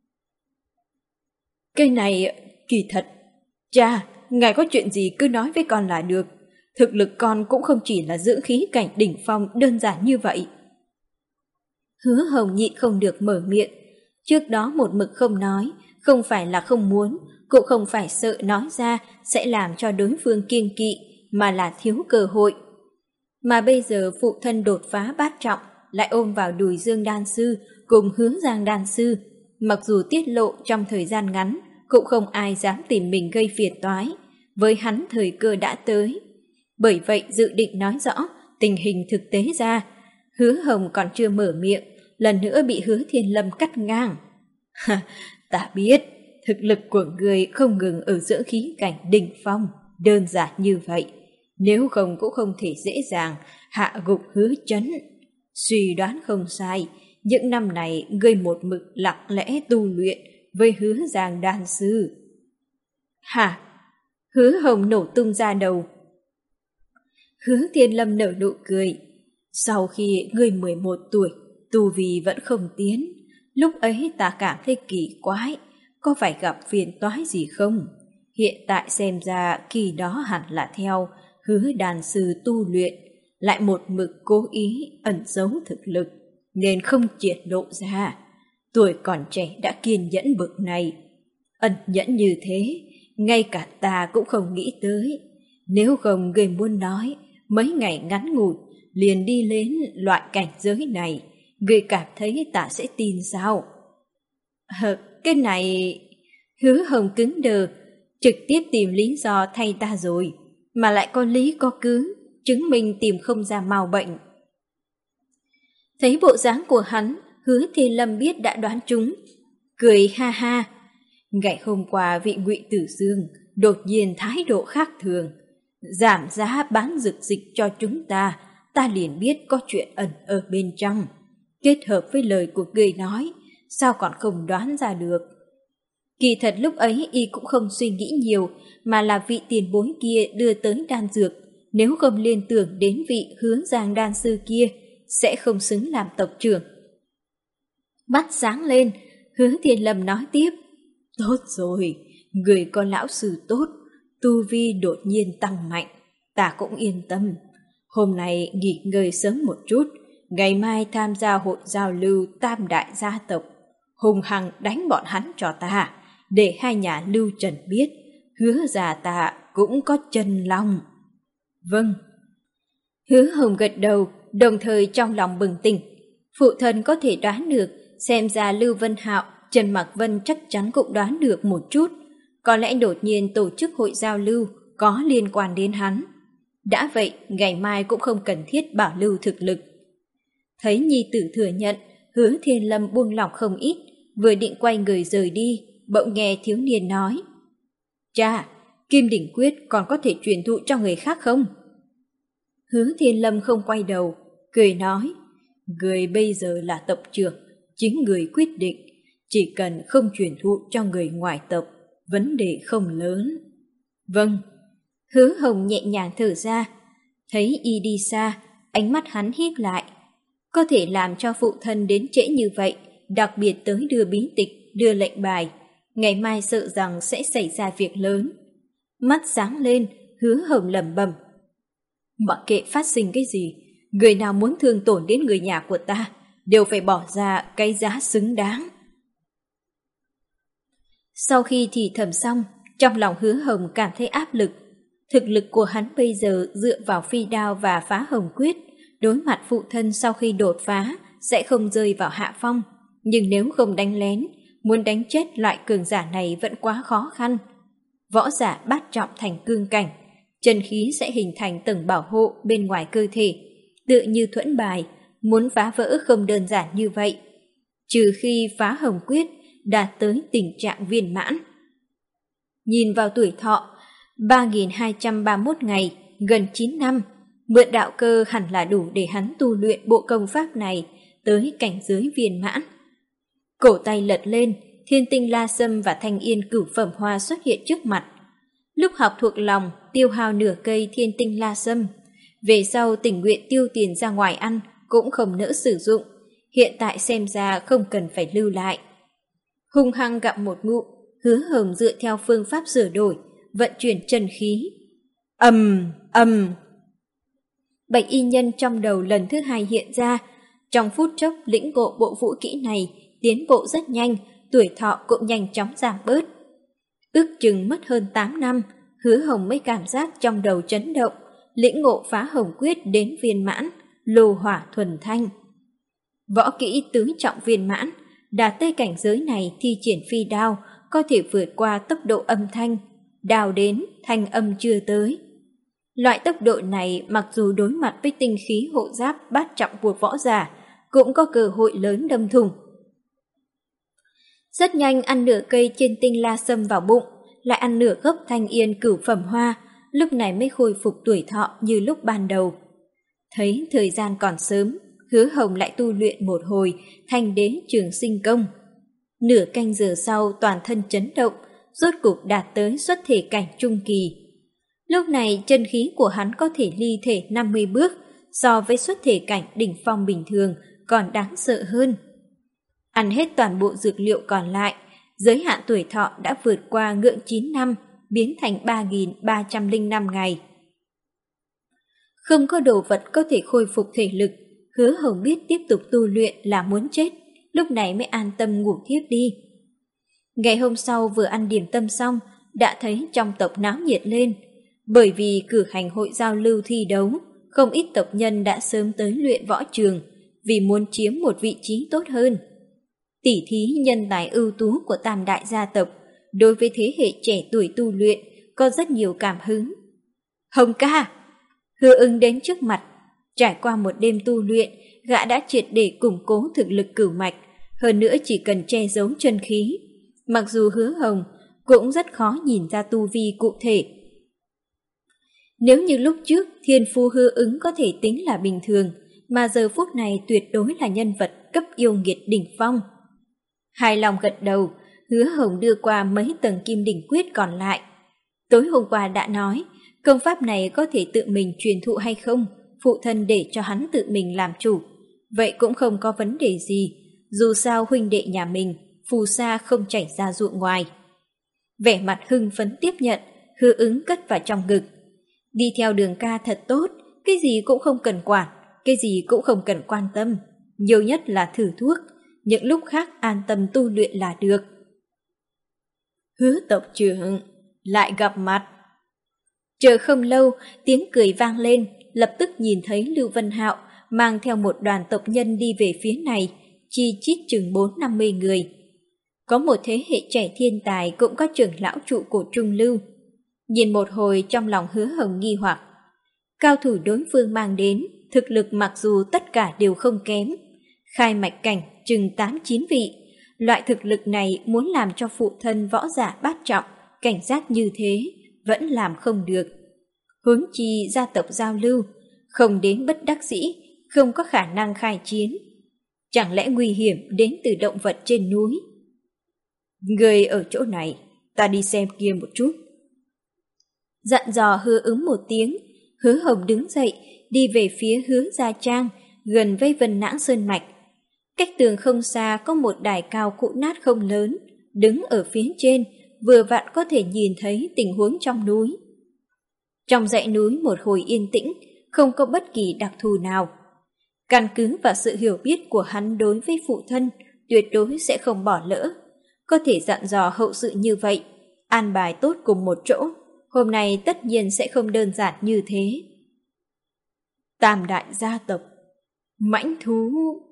Cái này kỳ thật, cha, ngài có chuyện gì cứ nói với con là được. Thực lực con cũng không chỉ là dưỡng khí cảnh đỉnh phong đơn giản như vậy. Hứa Hồng nhịn không được mở miệng. Trước đó một mực không nói, không phải là không muốn, cũng không phải sợ nói ra sẽ làm cho đối phương kiêng kỵ, mà là thiếu cơ hội. Mà bây giờ phụ thân đột phá bát trọng, lại ôm vào đùi Dương Đan Sư cùng Hứa Giang Đan Sư. Mặc dù tiết lộ trong thời gian ngắn, cũng không ai dám tìm mình gây phiền toái. Với hắn thời cơ đã tới. Bởi vậy dự định nói rõ tình hình thực tế ra. Hứa Hồng còn chưa mở miệng, lần nữa bị Hứa Thiên Lâm cắt ngang. Ta biết, thực lực của người không ngừng ở dưỡng khí cảnh đỉnh phong, đơn giản như vậy. Nếu không cũng không thể dễ dàng hạ gục Hứa Chấn. Suy đoán không sai, những năm này ngươi một mực lặng lẽ tu luyện với Hứa Giang Đan Sư. Hả? Hứa Hồng nổ tung ra đầu. Hứa Thiên Lâm nở nụ cười. Sau khi ngươi mười một tuổi, tu vi vẫn không tiến. Lúc ấy ta cảm thấy kỳ quái, có phải gặp phiền toái gì không? Hiện tại xem ra kỳ đó hẳn là theo Hứa Đan Sư tu luyện, lại một mực cố ý ẩn giấu thực lực, nên không triệt lộ ra. Tuổi còn trẻ đã kiên nhẫn bực này. Ẩn nhẫn như thế, ngay cả ta cũng không nghĩ tới. Nếu không người muốn nói, mấy ngày ngắn ngủi liền đi đến loại cảnh giới này, người cảm thấy ta sẽ tin sao? Hờ, cái này... Hứa Hồng cứng đờ, trực tiếp tìm lý do thay ta rồi, mà lại có lý có cứ, chứng minh tìm không ra mào bệnh. Thấy bộ dáng của hắn, Hứa Thiên Lâm biết đã đoán trúng, cười ha ha. Ngày hôm qua vị Ngụy Tử Dương đột nhiên thái độ khác thường, giảm giá bán dược dịch cho chúng ta, ta liền biết có chuyện ẩn ở bên trong. Kết hợp với lời của người nói, sao còn không đoán ra được? Kỳ thật lúc ấy y cũng không suy nghĩ nhiều, mà là vị tiền bối kia đưa tới đan dược, nếu không liên tưởng đến vị Hứa Giang đan sư kia, sẽ không xứng làm tộc trưởng. Mắt sáng lên, Hứa Thiên Lâm nói tiếp, tốt rồi, người có lão sư tốt, tu vi đột nhiên tăng mạnh, ta cũng yên tâm. Hôm nay nghỉ ngơi sớm một chút, ngày mai tham gia hội giao lưu tam đại gia tộc, hùng hăng đánh bọn hắn cho ta, để hai nhà Lưu Trần biết, Hứa già ta cũng có chân long. Vâng. Hứa Hồng gật đầu, đồng thời trong lòng bừng tỉnh. Phụ thân có thể đoán được, xem ra Lưu Vân Hạo, Trần Mạc Vân chắc chắn cũng đoán được một chút. Có lẽ đột nhiên tổ chức hội giao lưu có liên quan đến hắn. Đã vậy, ngày mai cũng không cần thiết bảo lưu thực lực. Thấy nhi tử thừa nhận, Hứa Thiên Lâm buông lỏng không ít, vừa định quay người rời đi, bỗng nghe thiếu niên nói. Cha, Kim Đỉnh Quyết còn có thể truyền thụ cho người khác không? Hứa Thiên Lâm không quay đầu, cười nói, người bây giờ là tộc trưởng, chính người quyết định, chỉ cần không truyền thụ cho người ngoài tộc, vấn đề không lớn. Vâng. Hứa Hồng nhẹ nhàng thở ra, thấy y đi xa, ánh mắt hắn híp lại. Có thể làm cho phụ thân đến trễ như vậy, đặc biệt tới đưa bí tịch, đưa lệnh bài, ngày mai sợ rằng sẽ xảy ra việc lớn. Mắt sáng lên, Hứa Hồng lẩm bẩm, mặc kệ phát sinh cái gì, người nào muốn thương tổn đến người nhà của ta đều phải bỏ ra cái giá xứng đáng. Sau khi thì thầm xong, trong lòng Hứa Hồng cảm thấy áp lực. Thực lực của hắn bây giờ dựa vào phi đao và phá hồng quyết, đối mặt phụ thân sau khi đột phá sẽ không rơi vào hạ phong. Nhưng nếu không đánh lén, muốn đánh chết loại cường giả này vẫn quá khó khăn. Võ giả bát trọng thành cương cảnh, chân khí sẽ hình thành tầng bảo hộ bên ngoài cơ thể, tựa như thuẫn bài, muốn phá vỡ không đơn giản như vậy. Trừ khi phá hồng quyết đạt tới tình trạng viên mãn. Nhìn vào tuổi thọ, ba nghìn hai trăm ba mươi mốt ngày, gần chín năm, mượn đạo cơ hẳn là đủ để hắn tu luyện bộ công pháp này tới cảnh giới viên mãn. Cổ tay lật lên, thiên tinh la sâm và thanh yên cửu phẩm hoa xuất hiện trước mặt. Lúc học thuộc lòng, tiêu hao nửa cây thiên tinh la sâm. Về sau tình nguyện tiêu tiền ra ngoài ăn, cũng không nỡ sử dụng. Hiện tại xem ra không cần phải lưu lại. Hung hăng gặm một ngụm, Hứa Hồng dựa theo phương pháp sửa đổi, vận chuyển chân khí. Ầm, ầm. Bạch y nhân trong đầu lần thứ hai hiện ra, trong phút chốc lĩnh ngộ bộ vũ kỹ này, tiến bộ rất nhanh, tuổi thọ cũng nhanh chóng giảm bớt. Ước chừng mất hơn tám năm, Hứa Hồng mới cảm giác trong đầu chấn động, lĩnh ngộ phá hồng quyết đến viên mãn, lô hỏa thuần thanh. Võ kỹ tứ trọng viên mãn, đạt tới cảnh giới này thi triển phi đao, có thể vượt qua tốc độ âm thanh, đao đến, thanh âm chưa tới. Loại tốc độ này mặc dù đối mặt với tinh khí hộ giáp bát trọng của võ giả, cũng có cơ hội lớn đâm thủng. Rất nhanh ăn nửa cây trên tinh la sâm vào bụng, lại ăn nửa gốc thanh yên cửu phẩm hoa, lúc này mới khôi phục tuổi thọ như lúc ban đầu. Thấy thời gian còn sớm, Hứa Hồng lại tu luyện một hồi thanh đế trường sinh công. Nửa canh giờ sau toàn thân chấn động, rốt cục đạt tới xuất thể cảnh trung kỳ. Lúc này chân khí của hắn có thể ly thể năm mươi bước, so với xuất thể cảnh đỉnh phong bình thường còn đáng sợ hơn. Ăn hết toàn bộ dược liệu còn lại, giới hạn tuổi thọ đã vượt qua ngưỡng chín năm, biến thành ba nghìn ba trăm lẻ năm ngày. Không có đồ vật có thể khôi phục thể lực, Hứa Hồng biết tiếp tục tu luyện là muốn chết, lúc này mới an tâm ngủ thiếp đi. Ngày hôm sau vừa ăn điểm tâm xong, đã thấy trong tộc náo nhiệt lên. Bởi vì cử hành hội giao lưu thi đấu, không ít tộc nhân đã sớm tới luyện võ trường, vì muốn chiếm một vị trí tốt hơn. Tỷ thí nhân tài ưu tú của tam đại gia tộc, đối với thế hệ trẻ tuổi tu luyện, có rất nhiều cảm hứng. Hồng ca! Hứa Ứng đến trước mặt. Trải qua một đêm tu luyện, gã đã triệt để củng cố thực lực cửu mạch, hơn nữa chỉ cần che giấu chân khí. Mặc dù Hứa Hồng cũng rất khó nhìn ra tu vi cụ thể. Nếu như lúc trước thiên phu Hứa Ứng có thể tính là bình thường, mà giờ phút này tuyệt đối là nhân vật cấp yêu nghiệt đỉnh phong. Hài lòng gật đầu, Hứa Hồng đưa qua mấy tầng kim đỉnh quyết còn lại. Tối hôm qua đã nói, công pháp này có thể tự mình truyền thụ hay không, phụ thân để cho hắn tự mình làm chủ. Vậy cũng không có vấn đề gì, dù sao huynh đệ nhà mình, phù sa không chảy ra ruộng ngoài. Vẻ mặt hưng phấn tiếp nhận, Hứa Ứng cất vào trong ngực. Đi theo đường ca thật tốt, cái gì cũng không cần quản, cái gì cũng không cần quan tâm. Nhiều nhất là thử thuốc, những lúc khác an tâm tu luyện là được. Hứa tộc trưởng, lại gặp mặt. Chờ không lâu, tiếng cười vang lên, lập tức nhìn thấy Lưu Vân Hạo mang theo một đoàn tộc nhân đi về phía này, chi chít chừng bốn năm mươi người. Có một thế hệ trẻ thiên tài cũng có trưởng lão trụ của Trung Lưu. Nhìn một hồi trong lòng Hứa Hồng nghi hoặc. Cao thủ đối phương mang đến, thực lực mặc dù tất cả đều không kém. Khai mạch cảnh chừng tám chín vị. Loại thực lực này muốn làm cho phụ thân võ giả bát trọng, cảnh giác như thế, vẫn làm không được. Huống chi gia tộc giao lưu, không đến bất đắc dĩ, không có khả năng khai chiến. Chẳng lẽ nguy hiểm đến từ động vật trên núi? Người ở chỗ này, ta đi xem kia một chút. Dặn dò Hứa Ứng một tiếng, Hứa Hồng đứng dậy, đi về phía Hứa Gia Trang, gần với Vân Nãng Sơn Mạch. Cách tường không xa có một đài cao cũ nát không lớn, đứng ở phía trên, vừa vặn có thể nhìn thấy tình huống trong núi. Trong dãy núi một hồi yên tĩnh, không có bất kỳ đặc thù nào. Căn cứ vào sự hiểu biết của hắn đối với phụ thân, tuyệt đối sẽ không bỏ lỡ. Có thể dặn dò hậu sự như vậy, an bài tốt cùng một chỗ, hôm nay tất nhiên sẽ không đơn giản như thế. Tam đại gia tộc, mãnh thú.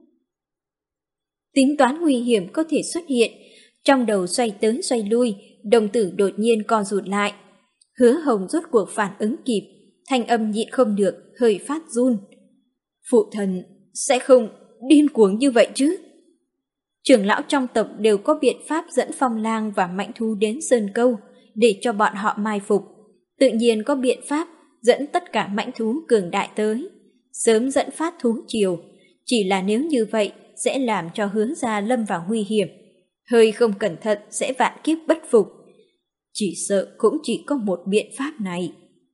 Tính toán nguy hiểm có thể xuất hiện, trong đầu xoay tới xoay lui, đồng tử đột nhiên co rụt lại. Hứa Hồng rốt cuộc phản ứng kịp, thanh âm nhịn không được, hơi phát run. Phụ thần sẽ không điên cuồng như vậy chứ? Trưởng lão trong tộc đều có biện pháp dẫn phong lang và mãnh thú đến Sơn Câu để cho bọn họ mai phục. Tự nhiên có biện pháp dẫn tất cả mãnh thú cường đại tới, sớm dẫn phát thú triều. Chỉ là nếu như vậy sẽ làm cho Hứa gia lâm vào nguy hiểm. Hơi không cẩn thận sẽ vạn kiếp bất phục. Chỉ sợ cũng chỉ có một biện pháp này.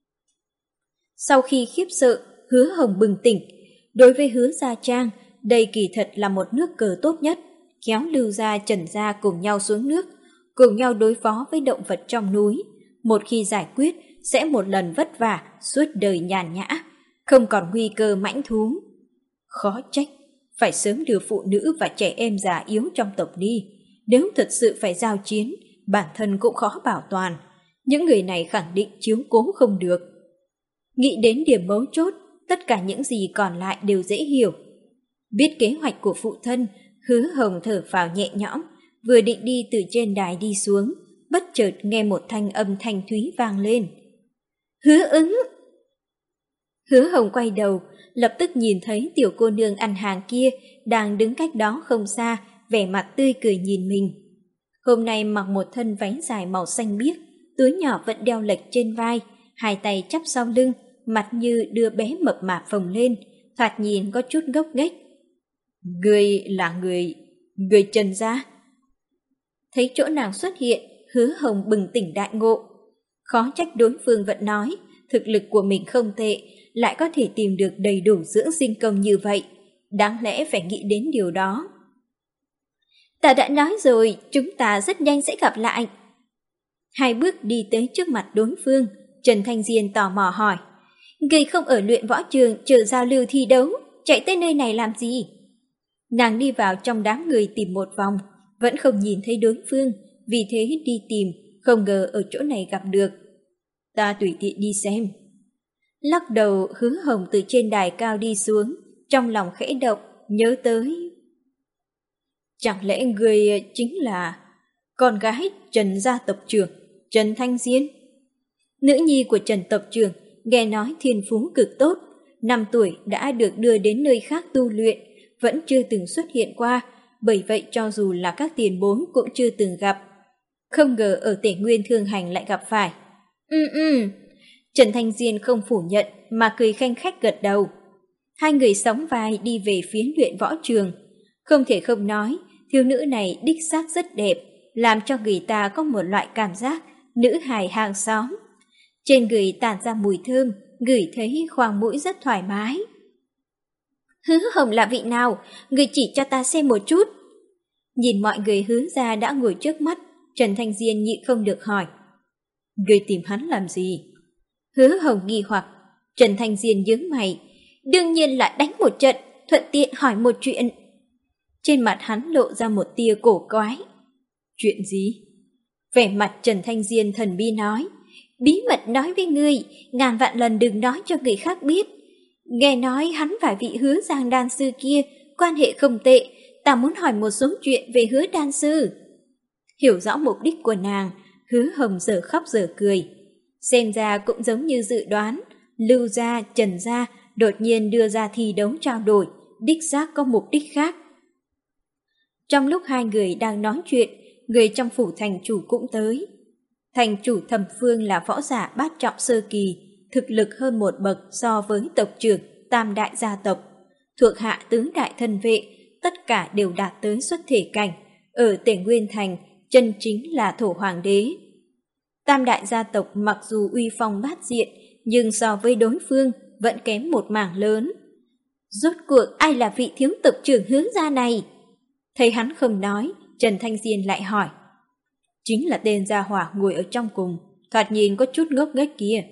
Sau khi khiếp sợ, Hứa Hồng bừng tỉnh. Đối với Hứa Gia Trang, đây kỳ thật là một nước cờ tốt nhất. Kéo Lưu gia Trần gia cùng nhau xuống nước, cùng nhau đối phó với động vật trong núi. Một khi giải quyết, sẽ một lần vất vả, suốt đời nhàn nhã, không còn nguy cơ mãnh thú. Khó trách, phải sớm đưa phụ nữ và trẻ em già yếu trong tộc đi. Nếu thật sự phải giao chiến, bản thân cũng khó bảo toàn. Những người này khẳng định chiếu cố không được. Nghĩ đến điểm mấu chốt, tất cả những gì còn lại đều dễ hiểu. Biết kế hoạch của phụ thân, Hứa Hồng thở phào nhẹ nhõm, vừa định đi từ trên đài đi xuống, bất chợt nghe một thanh âm thanh thúy vang lên. Hứa Ứng! Hứa Hồng quay đầu, lập tức nhìn thấy tiểu cô nương ăn hàng kia đang đứng cách đó không xa, vẻ mặt tươi cười nhìn mình. Hôm nay mặc một thân váy dài màu xanh biếc, túi nhỏ vẫn đeo lệch trên vai, hai tay chắp sau lưng, mặt như đứa bé mập mạp phồng lên, thoạt nhìn có chút ngốc nghếch. Người là người, người Trần gia. Thấy chỗ nàng xuất hiện, Hứa Hồng bừng tỉnh đại ngộ. Khó trách đối phương vẫn nói, thực lực của mình không tệ, lại có thể tìm được đầy đủ dưỡng sinh công như vậy. Đáng lẽ phải nghĩ đến điều đó. Ta đã nói rồi, chúng ta rất nhanh sẽ gặp lại. Hai bước đi tới trước mặt đối phương, Trần Thanh Diên tò mò hỏi. Người không ở luyện võ trường chờ giao lưu thi đấu, chạy tới nơi này làm gì? Nàng đi vào trong đám người tìm một vòng, vẫn không nhìn thấy đối phương, vì thế đi tìm, không ngờ ở chỗ này gặp được. Ta tùy tiện đi xem. Lắc đầu, Hứa Hồng từ trên đài cao đi xuống, trong lòng khẽ động, nhớ tới. Chẳng lẽ người chính là con gái Trần gia tộc trưởng, Trần Thanh Diên? Nữ nhi của Trần tộc trưởng nghe nói thiên phú cực tốt, năm tuổi đã được đưa đến nơi khác tu luyện, vẫn chưa từng xuất hiện qua, bởi vậy cho dù là các tiền bối cũng chưa từng gặp. Không ngờ ở Tể Nguyên Thương Hành lại gặp phải. Ừ ừ, Trần Thanh Diên không phủ nhận mà cười khanh khách gật đầu. Hai người sóng vai đi về phía luyện võ trường. Không thể không nói, thiếu nữ này đích xác rất đẹp, làm cho người ta có một loại cảm giác nữ hài hàng xóm. Trên người tản ra mùi thơm, ngửi thấy khoang mũi rất thoải mái. Hứa Hồng là vị nào? Người chỉ cho ta xem một chút. Nhìn mọi người Hứa gia đã ngồi trước mắt, Trần Thanh Diên nhịn không được hỏi. Người tìm hắn làm gì? Hứa Hồng nghi hoặc. Trần Thanh Diên nhướng mày. Đương nhiên là đánh một trận, thuận tiện hỏi một chuyện. Trên mặt hắn lộ ra một tia cổ quái. Chuyện gì? Vẻ mặt Trần Thanh Diên thần bí nói. Bí mật nói với ngươi, ngàn vạn lần đừng nói cho người khác biết. Nghe nói hắn và vị Hứa Giang đan sư kia quan hệ không tệ, ta muốn hỏi một số chuyện về Hứa đan sư. Hiểu rõ mục đích của nàng, Hứa Hồng giờ khóc giờ cười. Xem ra cũng giống như dự đoán, Lưu gia, Trần gia đột nhiên đưa ra thi đấu trao đổi, đích xác có mục đích khác. Trong lúc hai người đang nói chuyện, người trong phủ thành chủ cũng tới. Thành chủ Thẩm Phương là võ giả bát trọng sơ kỳ, thực lực hơn một bậc so với tộc trưởng tam đại gia tộc. Thuộc hạ tứ đại thân vệ, tất cả đều đạt tới xuất thể cảnh. Ở Tể Nguyên Thành, chân chính là thổ hoàng đế. Tam đại gia tộc mặc dù uy phong bát diện, nhưng so với đối phương vẫn kém một mảng lớn. Rốt cuộc ai là vị thiếu tộc trưởng Hứa gia này? Thấy hắn không nói, Trần Thanh Diên lại hỏi. Chính là tên gia hỏa ngồi ở trong cùng, thoạt nhìn có chút ngốc nghếch kia.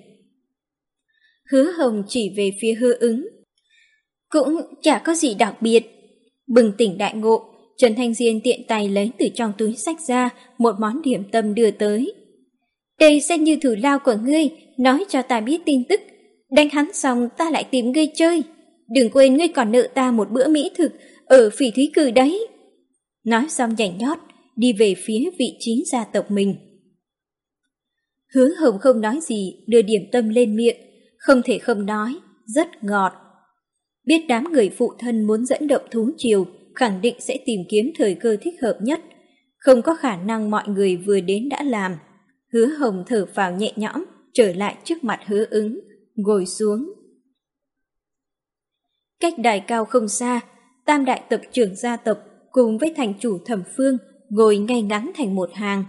Hứa Hồng chỉ về phía Hứa Ứng. Cũng chả có gì đặc biệt. Bừng tỉnh đại ngộ, Trần Thanh Diên tiện tay lấy từ trong túi xách ra một món điểm tâm đưa tới. Đây xem như thù lao của ngươi, nói cho ta biết tin tức. Đánh hắn xong ta lại tìm ngươi chơi. Đừng quên ngươi còn nợ ta một bữa mỹ thực ở Phỉ Thúy Cử đấy. Nói xong nhảy nhót, đi về phía vị trí gia tộc mình. Hứa Hồng không nói gì, đưa điểm tâm lên miệng, không thể không nói, rất ngọt. Biết đám người phụ thân muốn dẫn động thú triều, khẳng định sẽ tìm kiếm thời cơ thích hợp nhất. Không có khả năng mọi người vừa đến đã làm. Hứa Hồng thở phào nhẹ nhõm, trở lại trước mặt Hứa Ứng, ngồi xuống. Cách đài cao không xa, tam đại tộc trưởng gia tộc cùng với thành chủ Thẩm Phương ngồi ngay ngắn thành một hàng.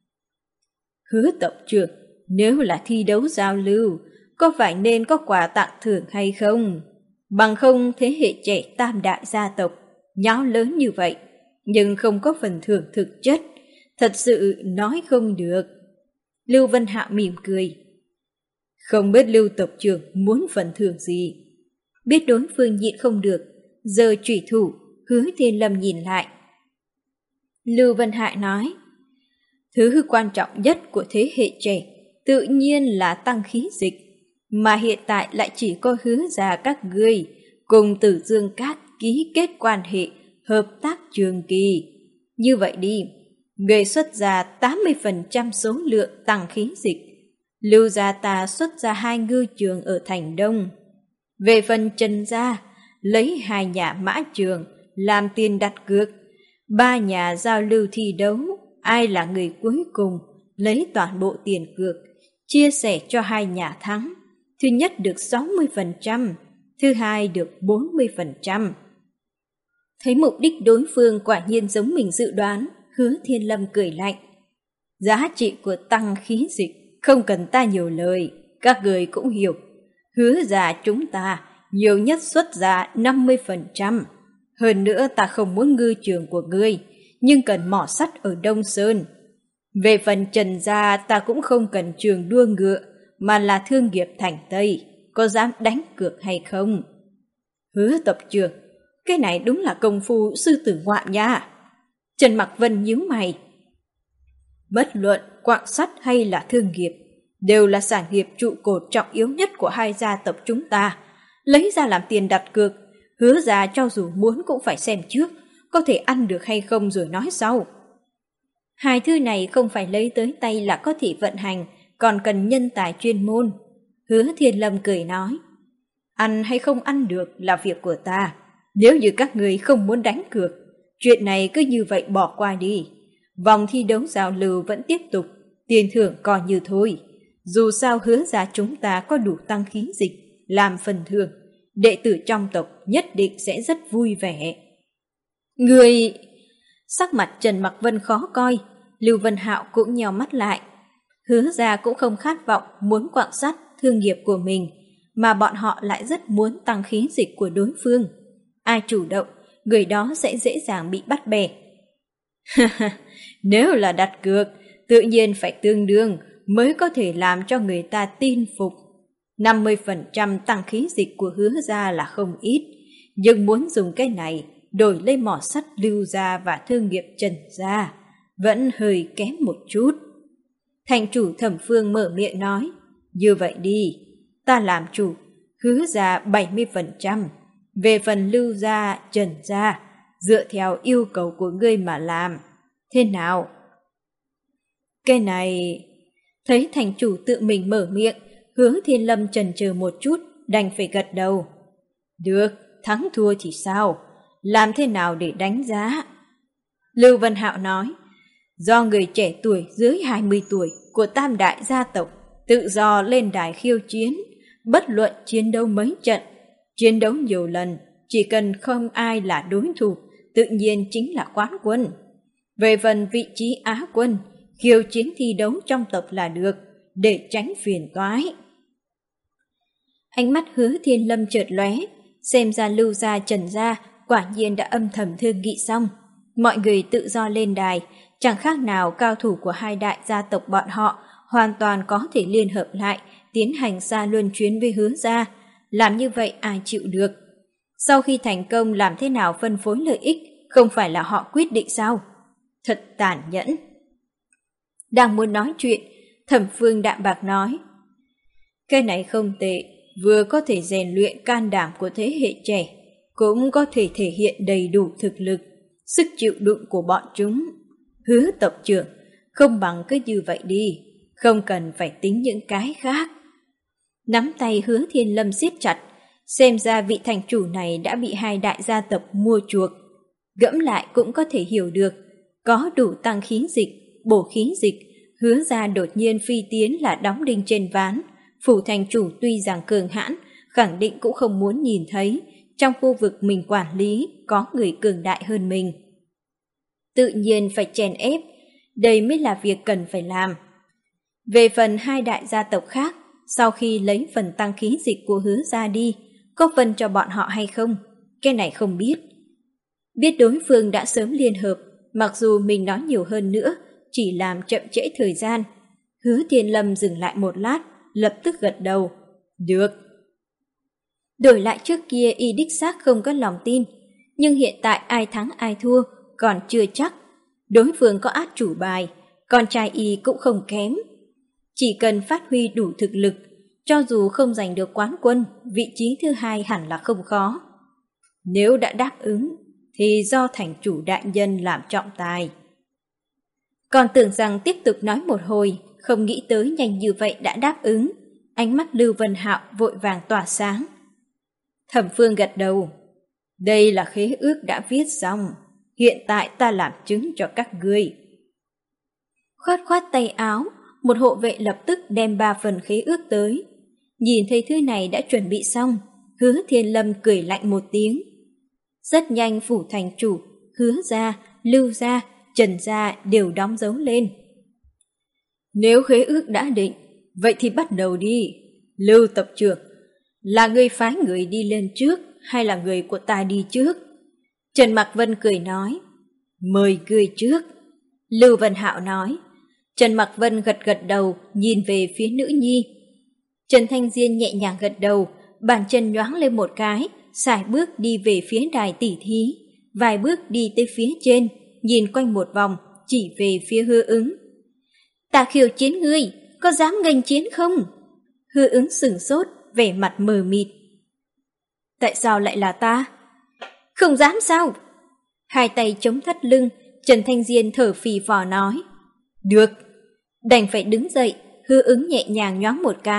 Hứa tộc trưởng, nếu là thi đấu giao lưu, có phải nên có quà tặng thưởng hay không? Bằng không thế hệ trẻ tam đại gia tộc, nháo lớn như vậy, nhưng không có phần thưởng thực chất, thật sự nói không được. Lưu Vân Hạo mỉm cười. Không biết Lưu tộc trưởng muốn phần thưởng gì? Biết đối phương nhịn không được, giờ chủy thủ, Hứa Thiên Lâm nhìn lại. Lưu Vân Hạo nói, thứ quan trọng nhất của thế hệ trẻ tự nhiên là tăng khí dịch, mà hiện tại lại chỉ có Hứa gia các ngươi cùng Tử Dương Các ký kết quan hệ hợp tác trường kỳ. Như vậy đi, người xuất ra tám mươi phần trăm số lượng tăng khí dịch, Lưu gia ta xuất ra hai ngư trường ở thành Đông. Về phần Trần gia, lấy hai nhà mã trường làm tiền đặt cược, ba nhà giao lưu thi đấu, ai là người cuối cùng lấy toàn bộ tiền cược, chia sẻ cho hai nhà thắng. Thứ nhất được sáu mươi phần trăm, thứ hai được bốn mươi phần trăm. Thấy mục đích đối phương quả nhiên giống mình dự đoán, Hứa Thiên Lâm cười lạnh. Giá trị của tăng khí dịch không cần ta nhiều lời, các người cũng hiểu. Hứa gia chúng ta nhiều nhất xuất ra năm mươi phần trăm. Hơn nữa ta không muốn ngư trường của ngươi, nhưng cần mỏ sắt ở Đông Sơn. Về phần Trần gia ta cũng không cần trường đua ngựa, mà là thương nghiệp thành Tây, có dám đánh cược hay không? Hứa tộc trưởng, cái này đúng là công phu sư tử ngoạm nha. Trần Mặc Vân nhíu mày. Bất luận quặng sắt hay là thương nghiệp, đều là sản nghiệp trụ cột trọng yếu nhất của hai gia tộc chúng ta. Lấy ra làm tiền đặt cược, Hứa gia cho dù muốn cũng phải xem trước, có thể ăn được hay không rồi nói sau. Hai thứ này không phải lấy tới tay là có thể vận hành, còn cần nhân tài chuyên môn. Hứa Thiên Lâm cười nói, ăn hay không ăn được là việc của ta. Nếu như các người không muốn đánh cược, chuyện này cứ như vậy bỏ qua đi. Vòng thi đấu giao lưu vẫn tiếp tục, tiền thưởng coi như thôi. Dù sao Hứa gia chúng ta có đủ tăng khí dịch làm phần thưởng, đệ tử trong tộc nhất định sẽ rất vui vẻ. Người... Sắc mặt Trần Mặc Vân khó coi, Lưu Vân Hạo cũng nheo mắt lại. Hứa gia cũng không khát vọng muốn quạng sắt thương nghiệp của mình, mà bọn họ lại rất muốn tăng khí dịch của đối phương. Ai chủ động, người đó sẽ dễ dàng bị bắt bẻ. Nếu là đặt cược, tự nhiên phải tương đương mới có thể làm cho người ta tin phục. năm mươi phần trăm tăng khí dịch của Hứa gia là không ít, nhưng muốn dùng cái này đổi lấy mỏ sắt Lưu gia và thương nghiệp Trần gia vẫn hơi kém một chút. Thành chủ Thẩm Phương mở miệng nói, như vậy đi, ta làm chủ, Hứa gia bảy mươi phần trăm, về phần Lưu gia, Trần gia, dựa theo yêu cầu của ngươi mà làm. Thế nào? Cái này... Thấy thành chủ tự mình mở miệng, Hứa Thiên Lâm chần chừ một chút, đành phải gật đầu. Được, thắng thua thì sao? Làm thế nào để đánh giá? Lưu Vân Hạo nói, do người trẻ tuổi dưới hai mươi tuổi của tam đại gia tộc tự do lên đài khiêu chiến, bất luận chiến đấu mấy trận, chiến đấu nhiều lần, chỉ cần không ai là đối thủ, tự nhiên chính là quán quân. Về phần vị trí Á quân, khiêu chiến thi đấu trong tộc là được, để tránh phiền toái. Ánh mắt Hứa Thiên Lâm chợt lóe, xem ra Lưu gia Trần gia quả nhiên đã âm thầm thương nghị xong. Mọi người tự do lên đài, chẳng khác nào cao thủ của hai đại gia tộc bọn họ hoàn toàn có thể liên hợp lại, tiến hành xa luân chuyến với Hứa gia. Làm như vậy ai chịu được? Sau khi thành công làm thế nào phân phối lợi ích, không phải là họ quyết định sao? Thật tàn nhẫn. Đang muốn nói chuyện, Thẩm Phương đạm bạc nói, cái này không tệ, vừa có thể rèn luyện can đảm của thế hệ trẻ, cũng có thể thể hiện đầy đủ thực lực, sức chịu đựng của bọn chúng. Hứa tộc trưởng, không bằng cứ như vậy đi, không cần phải tính những cái khác. Nắm tay Hứa Thiên Lâm siết chặt, xem ra vị thành chủ này đã bị hai đại gia tộc mua chuộc. Gẫm lại cũng có thể hiểu được, có đủ tăng khí dịch, bổ khí dịch, Hứa gia đột nhiên phi tiến là đóng đinh trên ván. Phủ thành chủ tuy rằng cường hãn, khẳng định cũng không muốn nhìn thấy trong khu vực mình quản lý có người cường đại hơn mình. Tự nhiên phải chèn ép, đây mới là việc cần phải làm. Về phần hai đại gia tộc khác, sau khi lấy phần tăng khí dịch của Hứa gia đi, có phân cho bọn họ hay không? Cái này không biết. Biết đối phương đã sớm liên hợp, mặc dù mình nói nhiều hơn nữa, chỉ làm chậm trễ thời gian. Hứa Thiên Lâm dừng lại một lát, lập tức gật đầu. Được. Đổi lại trước kia y đích xác không có lòng tin, nhưng hiện tại ai thắng ai thua còn chưa chắc. Đối phương có át chủ bài, con trai y cũng không kém. Chỉ cần phát huy đủ thực lực, cho dù không giành được quán quân, vị trí thứ hai hẳn là không khó. Nếu đã đáp ứng, thì do thành chủ đại nhân làm trọng tài. Còn tưởng rằng tiếp tục nói một hồi, không nghĩ tới nhanh như vậy đã đáp ứng. Ánh mắt Lưu Vân Hạo vội vàng tỏa sáng. Thẩm Phương gật đầu. Đây là khế ước đã viết xong, hiện tại ta làm chứng cho các ngươi. Khoát khoát tay áo, một hộ vệ lập tức đem ba phần khế ước tới. Nhìn thấy thứ này đã chuẩn bị xong, Hứa Thiên Lâm cười lạnh một tiếng. Rất nhanh phủ thành chủ, Hứa gia, Lưu gia, Trần gia đều đóng dấu lên. Nếu khế ước đã định, vậy thì bắt đầu đi. Lưu tộc trưởng, là người phái người đi lên trước hay là người của ta đi trước? Trần Mạc Vân cười nói. Mời người trước. Lưu Vân Hạo nói. Trần Mạc Vân gật gật đầu, nhìn về phía nữ nhi. Trần Thanh Diên nhẹ nhàng gật đầu, bàn chân nhoáng lên một cái, sải bước đi về phía đài tỉ thí, vài bước đi tới phía trên, nhìn quanh một vòng, chỉ về phía Hứa Ứng. Ta khiêu chiến ngươi, có dám nghênh chiến không? Hứa Ứng sửng sốt, vẻ mặt mờ mịt. Tại sao lại là ta? Không dám sao? Hai tay chống thắt lưng, Trần Thanh Diên thở phì phò nói. Được. Đành phải đứng dậy, Hứa Ứng nhẹ nhàng nhoáng một cái,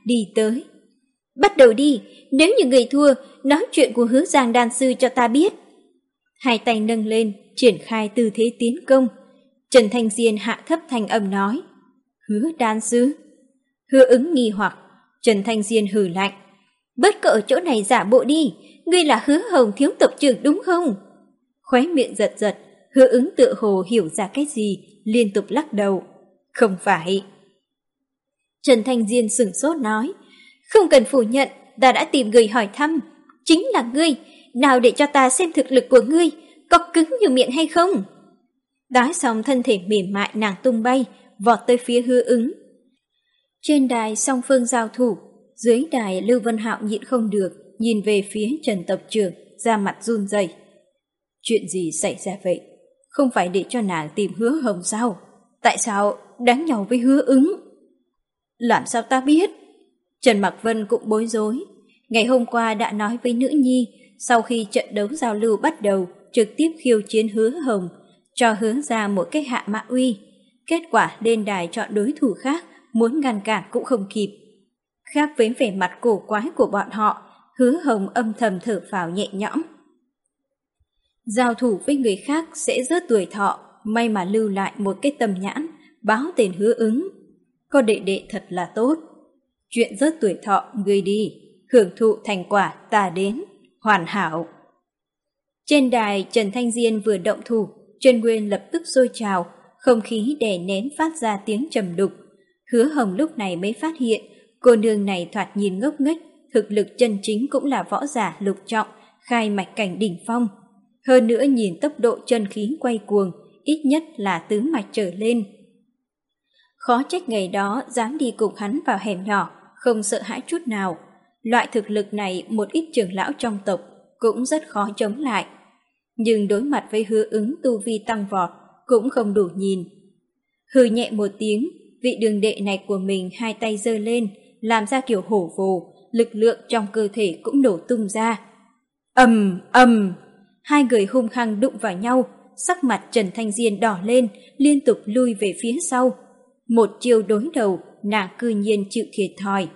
đi tới. Bắt đầu đi, nếu như người thua, nói chuyện của Hứa Giang đan sư cho ta biết. Hai tay nâng lên, triển khai tư thế tiến công. Trần Thanh Diên hạ thấp thanh âm nói, Hứa đan sư. Hứa Ứng nghi hoặc, Trần Thanh Diên hừ lạnh, bớt có ở chỗ này giả bộ đi, ngươi là Hứa Hồng thiếu tộc trưởng đúng không? Khóe miệng giật giật, Hứa Ứng tựa hồ hiểu ra cái gì, liên tục lắc đầu. Không phải. Trần Thanh Diên sửng sốt nói, không cần phủ nhận, ta đã tìm người hỏi thăm, chính là ngươi, nào để cho ta xem thực lực của ngươi, có cứng như miệng hay không? Nói xong thân thể mềm mại nàng tung bay, vọt tới phía Hứa Ứng. Trên đài song phương giao thủ, dưới đài Lưu Vân Hạo nhịn không được, nhìn về phía Trần Tộc Trưởng, da mặt run rẩy. Chuyện gì xảy ra vậy? Không phải để cho nàng tìm Hứa Hồng sao? Tại sao đánh nhau với Hứa Ứng? Làm sao ta biết? Trần Mặc Vân cũng bối rối. Ngày hôm qua đã nói với nữ nhi, sau khi trận đấu giao lưu bắt đầu, trực tiếp khiêu chiến Hứa Hồng, cho Hứa ra một cái hạ mã uy. Kết quả lên đài chọn đối thủ khác, muốn ngăn cản cũng không kịp. Khác với vẻ mặt cổ quái của bọn họ, Hứa Hồng âm thầm thở phào nhẹ nhõm. Giao thủ với người khác sẽ rớt tuổi thọ, may mà lưu lại một cái tầm nhãn, báo tên Hứa Ứng. Có đệ đệ thật là tốt. Chuyện rớt tuổi thọ người đi, hưởng thụ thành quả ta đến, hoàn hảo. Trên đài Trần Thanh Diên vừa động thủ, Trần Nguyên lập tức sôi trào, không khí đè nén phát ra tiếng trầm đục. Hứa Hồng lúc này mới phát hiện, cô nương này thoạt nhìn ngốc nghếch, thực lực chân chính cũng là võ giả lục trọng, khai mạch cảnh đỉnh phong. Hơn nữa nhìn tốc độ chân khí quay cuồng, ít nhất là tứ mạch trở lên. Khó trách ngày đó dám đi cùng hắn vào hẻm nhỏ, không sợ hãi chút nào. Loại thực lực này một ít trưởng lão trong tộc cũng rất khó chống lại. Nhưng đối mặt với Hứa Ứng tu vi tăng vọt cũng không đủ nhìn. Hừ nhẹ một tiếng, vị đường đệ này của mình hai tay giơ lên, làm ra kiểu hổ vồ, lực lượng trong cơ thể cũng nổ tung ra. Ầm ầm, hai người hung hăng đụng vào nhau, sắc mặt Trần Thanh Diên đỏ lên, liên tục lui về phía sau. Một chiêu đối đầu, nàng cư nhiên chịu thiệt thòi.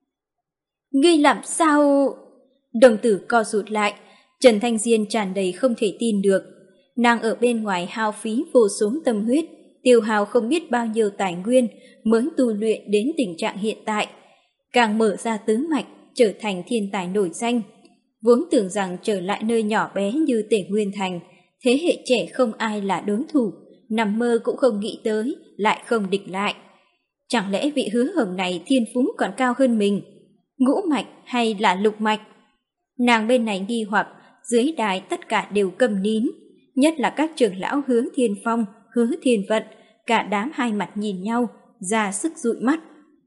Ngươi làm sao? Đồng tử co rụt lại, Trần Thanh Diên tràn đầy không thể tin được. Nàng ở bên ngoài hao phí vô số tâm huyết, tiêu hao không biết bao nhiêu tài nguyên mới tu luyện đến tình trạng hiện tại. Càng mở ra tứ mạch, trở thành thiên tài nổi danh. Vốn tưởng rằng trở lại nơi nhỏ bé như Tể Nguyên Thành, thế hệ trẻ không ai là đối thủ, nằm mơ cũng không nghĩ tới, lại không địch lại. Chẳng lẽ vị Hứa Hồng này thiên phú còn cao hơn mình? Ngũ mạch hay là lục mạch? Nàng bên này nghi hoặc, dưới đài tất cả đều câm nín, nhất là các trưởng lão Hứa Thiên Phong, Hứa Thiên Vận, cả đám hai mặt nhìn nhau, ra sức dụi mắt.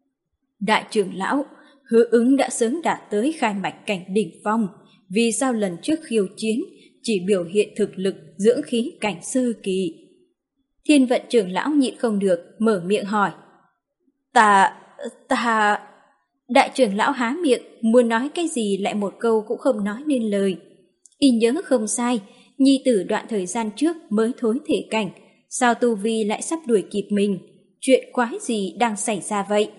Đại trưởng lão, Hứa Ứng đã sớm đạt tới khai mạch cảnh đỉnh phong, vì sao lần trước khiêu chiến chỉ biểu hiện thực lực dưỡng khí cảnh sơ kỳ? Thiên Vận trưởng lão nhịn không được, mở miệng hỏi. Ta, ta... Đại trưởng lão há miệng, muốn nói cái gì lại một câu cũng không nói nên lời. Y nhớ không sai, nhi tử đoạn thời gian trước mới thối thể cảnh, sao tu vi lại sắp đuổi kịp mình? Chuyện quái gì đang xảy ra vậy?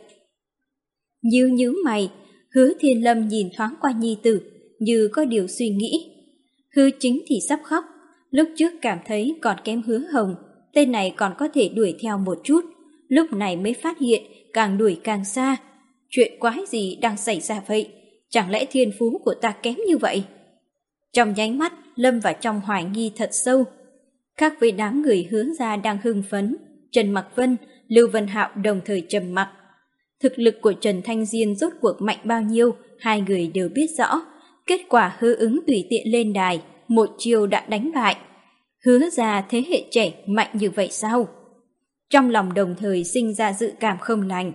Nhíu nhíu mày, Hứa Thiên Lâm nhìn thoáng qua nhi tử, như có điều suy nghĩ. Hứa Chính thì sắp khóc, lúc trước cảm thấy còn kém Hứa Hồng, tên này còn có thể đuổi theo một chút, lúc này mới phát hiện càng đuổi càng xa. Chuyện quái gì đang xảy ra vậy? Chẳng lẽ thiên phú của ta kém như vậy? Trong nháy mắt, lâm vào trong hoài nghi thật sâu. Khác với đám người Hứa ra đang hưng phấn, Trần Mặc Vân, Lưu Vân Hạo đồng thời trầm mặc. Thực lực của Trần Thanh Diên rốt cuộc mạnh bao nhiêu, hai người đều biết rõ. Kết quả Hứa Ứng tùy tiện lên đài, một chiêu đã đánh bại. Hứa ra thế hệ trẻ mạnh như vậy sao? Trong lòng đồng thời sinh ra dự cảm không lành.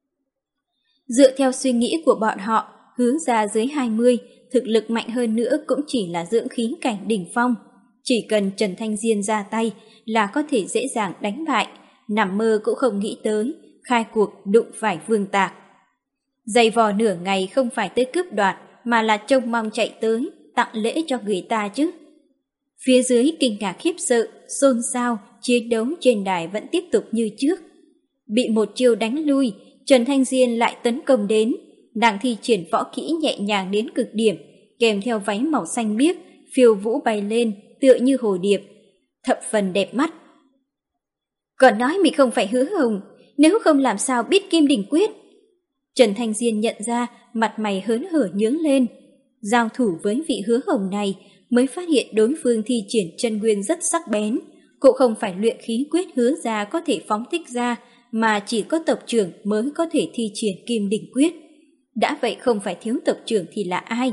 Dựa theo suy nghĩ của bọn họ, Hứa ra dưới hai mươi, thực lực mạnh hơn nữa cũng chỉ là dưỡng khí cảnh đỉnh phong. Chỉ cần Trần Thanh Diên ra tay là có thể dễ dàng đánh bại, nằm mơ cũng không nghĩ tới, khai cuộc đụng phải Vương Tạc. Dày vò nửa ngày không phải tới cướp đoạt, mà là trông mong chạy tới, tặng lễ cho người ta chứ. Phía dưới kinh ngạc khiếp sợ, xôn xao, chiến đấu trên đài vẫn tiếp tục như trước. Bị một chiêu đánh lui, Trần Thanh Diên lại tấn công đến, nàng thi triển võ kỹ nhẹ nhàng đến cực điểm, kèm theo váy màu xanh biếc, phiêu vũ bay lên, tựa như hồ điệp, thập phần đẹp mắt. Còn nói mình không phải Hứa Hồng, nếu không làm sao biết Kim Đình Quyết. Trần Thanh Diên nhận ra, mặt mày hớn hở nhướng lên. Giao thủ với vị Hứa Hồng này mới phát hiện đối phương thi triển chân nguyên rất sắc bén, cũng không phải luyện khí quyết Hứa gia có thể phóng thích ra, mà chỉ có tộc trưởng mới có thể thi triển Kim Đình Quyết. Đã vậy không phải thiếu tộc trưởng thì là ai?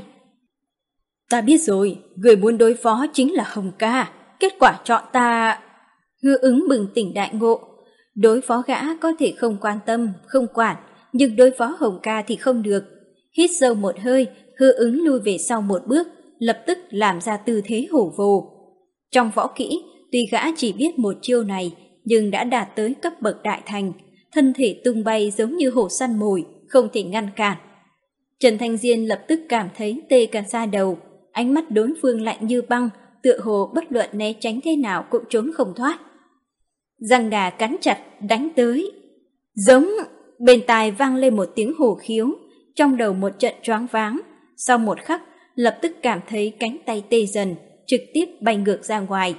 Ta biết rồi, người muốn đối phó chính là Hồng ca, kết quả chọn ta... Hứa Ứng bừng tỉnh đại ngộ. Đối phó gã có thể không quan tâm, không quản, nhưng đối phó Hồng ca thì không được. Hít sâu một hơi, Hứa Ứng lui về sau một bước, lập tức làm ra tư thế hổ vồ. Trong võ kỹ, tuy gã chỉ biết một chiêu này, nhưng đã đạt tới cấp bậc đại thành, thân thể tung bay giống như hổ săn mồi, không thể ngăn cản. Trần Thanh Diên lập tức cảm thấy tê cả da đầu, ánh mắt đối phương lạnh như băng, tựa hồ bất luận né tránh thế nào cũng trốn không thoát. Răng đà cắn chặt, đánh tới. Giống, bên tai vang lên một tiếng hổ khiếu, trong đầu một trận choáng váng, sau một khắc, lập tức cảm thấy cánh tay tê dần, trực tiếp bay ngược ra ngoài.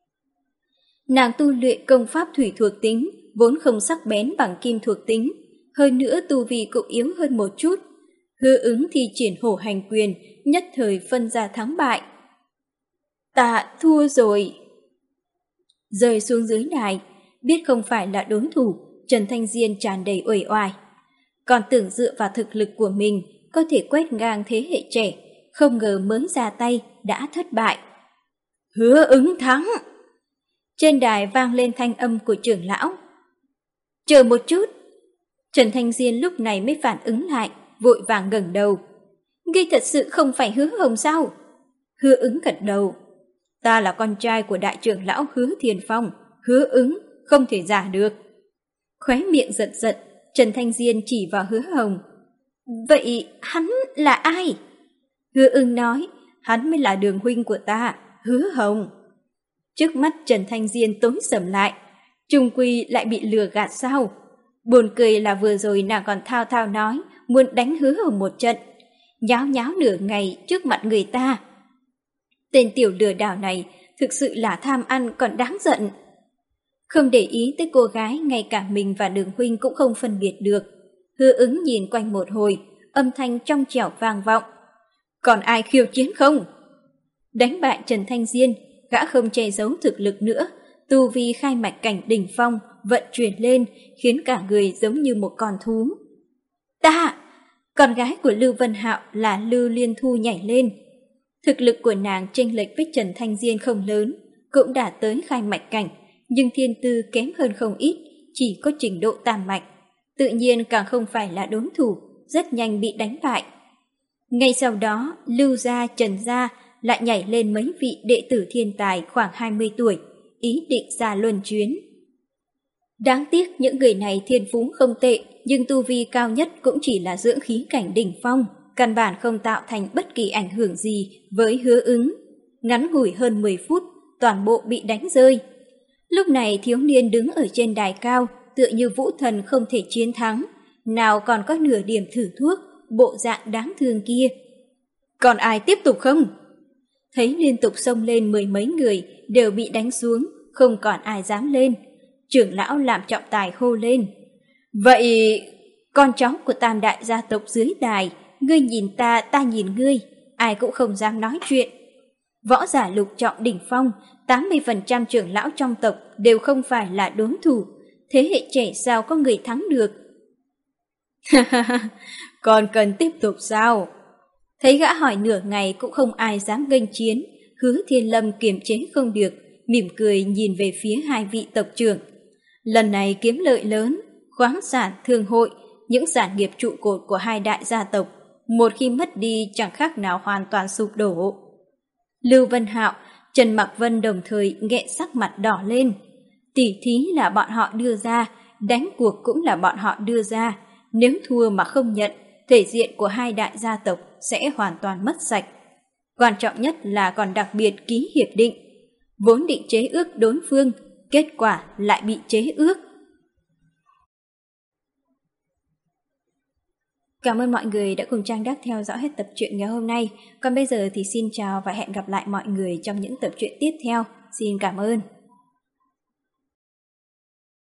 Nàng tu luyện công pháp thủy thuộc tính, vốn không sắc bén bằng kim thuộc tính, hơn nữa tu vi cũng yếu hơn một chút. Hứa Ứng thi triển hổ hành quyền, nhất thời phân ra thắng bại. Ta thua rồi. Rơi xuống dưới đài, biết không phải là đối thủ, Trần Thanh Diên tràn đầy uể oải. Còn tưởng dựa vào thực lực của mình có thể quét ngang thế hệ trẻ, không ngờ mới ra tay đã thất bại. Hứa Ứng thắng. Trên đài vang lên thanh âm của trưởng lão. Chờ một chút. Trần Thanh Diên lúc này mới phản ứng lại, vội vàng ngẩng đầu. Ngươi thật sự không phải Hứa Hồng sao? Hứa Ứng gật đầu. Ta là con trai của đại trưởng lão Hứa Thiền Phong, Hứa Ứng, không thể giả được. Khóe miệng giật giật, Trần Thanh Diên chỉ vào Hứa Hồng. Vậy hắn là ai? Hứa Ứng nói, hắn mới là đường huynh của ta, Hứa Hồng. Trước mắt Trần Thanh Diên tối sầm lại, chung quy lại bị lừa gạt sao? Buồn cười là vừa rồi nàng còn thao thao nói muốn đánh Hứa Hồng một trận, nháo nháo nửa ngày trước mặt người ta. Tên tiểu lừa đảo này thực sự là tham ăn còn đáng giận. Không để ý tới cô gái, ngay cả mình và đường huynh cũng không phân biệt được. Hứa Ứng nhìn quanh một hồi, âm thanh trong trẻo vang vọng. Còn ai khiêu chiến không? Đánh bại Trần Thanh Diên, gã không che giấu thực lực nữa, tu vi khai mạch cảnh đỉnh phong vận chuyển lên, khiến cả người giống như một con thú. Ta! Con gái của Lưu Vân Hạo là Lưu Liên Thu nhảy lên. Thực lực của nàng chênh lệch với Trần Thanh Diên không lớn, cũng đã tới khai mạch cảnh, nhưng thiên tư kém hơn không ít, chỉ có trình độ tam mạch. Tự nhiên càng không phải là đối thủ, rất nhanh bị đánh bại. Ngay sau đó, Lưu gia, Trần gia lại nhảy lên mấy vị đệ tử thiên tài khoảng hai mươi tuổi, ý định ra luân chuyến. Đáng tiếc những người này thiên phú không tệ, nhưng tu vi cao nhất cũng chỉ là dưỡng khí cảnh đỉnh phong, căn bản không tạo thành bất kỳ ảnh hưởng gì với Hứa Ứng. Ngắn ngủi hơn mười phút, toàn bộ bị đánh rơi. Lúc này thiếu niên đứng ở trên đài cao, tựa như vũ thần không thể chiến thắng, nào còn có nửa điểm thử thuốc, bộ dạng đáng thương kia. Còn ai tiếp tục không? Thấy liên tục xông lên mười mấy người đều bị đánh xuống, không còn ai dám lên. Trưởng lão làm trọng tài hô lên. Vậy con cháu của tam đại gia tộc dưới đài, ngươi nhìn ta, ta nhìn ngươi, ai cũng không dám nói chuyện. Võ giả lục trọng đỉnh phong, tám mươi phần trăm trưởng lão trong tộc đều không phải là đối thủ, thế hệ trẻ sao có người thắng được. Còn cần tiếp tục sao? Thấy gã hỏi nửa ngày cũng không ai dám nghênh chiến, Hứa Thiên Lâm kiềm chế không được, mỉm cười nhìn về phía hai vị tộc trưởng. Lần này kiếm lợi lớn, khoáng sản, thương hội, những sản nghiệp trụ cột của hai đại gia tộc, một khi mất đi chẳng khác nào hoàn toàn sụp đổ. Lưu Vân Hạo, Trần Mặc Vân đồng thời nghẹn sắc mặt đỏ lên. Tỉ thí là bọn họ đưa ra, đánh cuộc cũng là bọn họ đưa ra. Nếu thua mà không nhận, thể diện của hai đại gia tộc sẽ hoàn toàn mất sạch. Quan trọng nhất là còn đặc biệt ký hiệp định. Vốn định chế ước đối phương, kết quả lại bị chế ước. Cảm ơn mọi người đã cùng Trang Đắc theo dõi hết tập truyện ngày hôm nay. Còn bây giờ thì xin chào và hẹn gặp lại mọi người trong những tập truyện tiếp theo. Xin cảm ơn.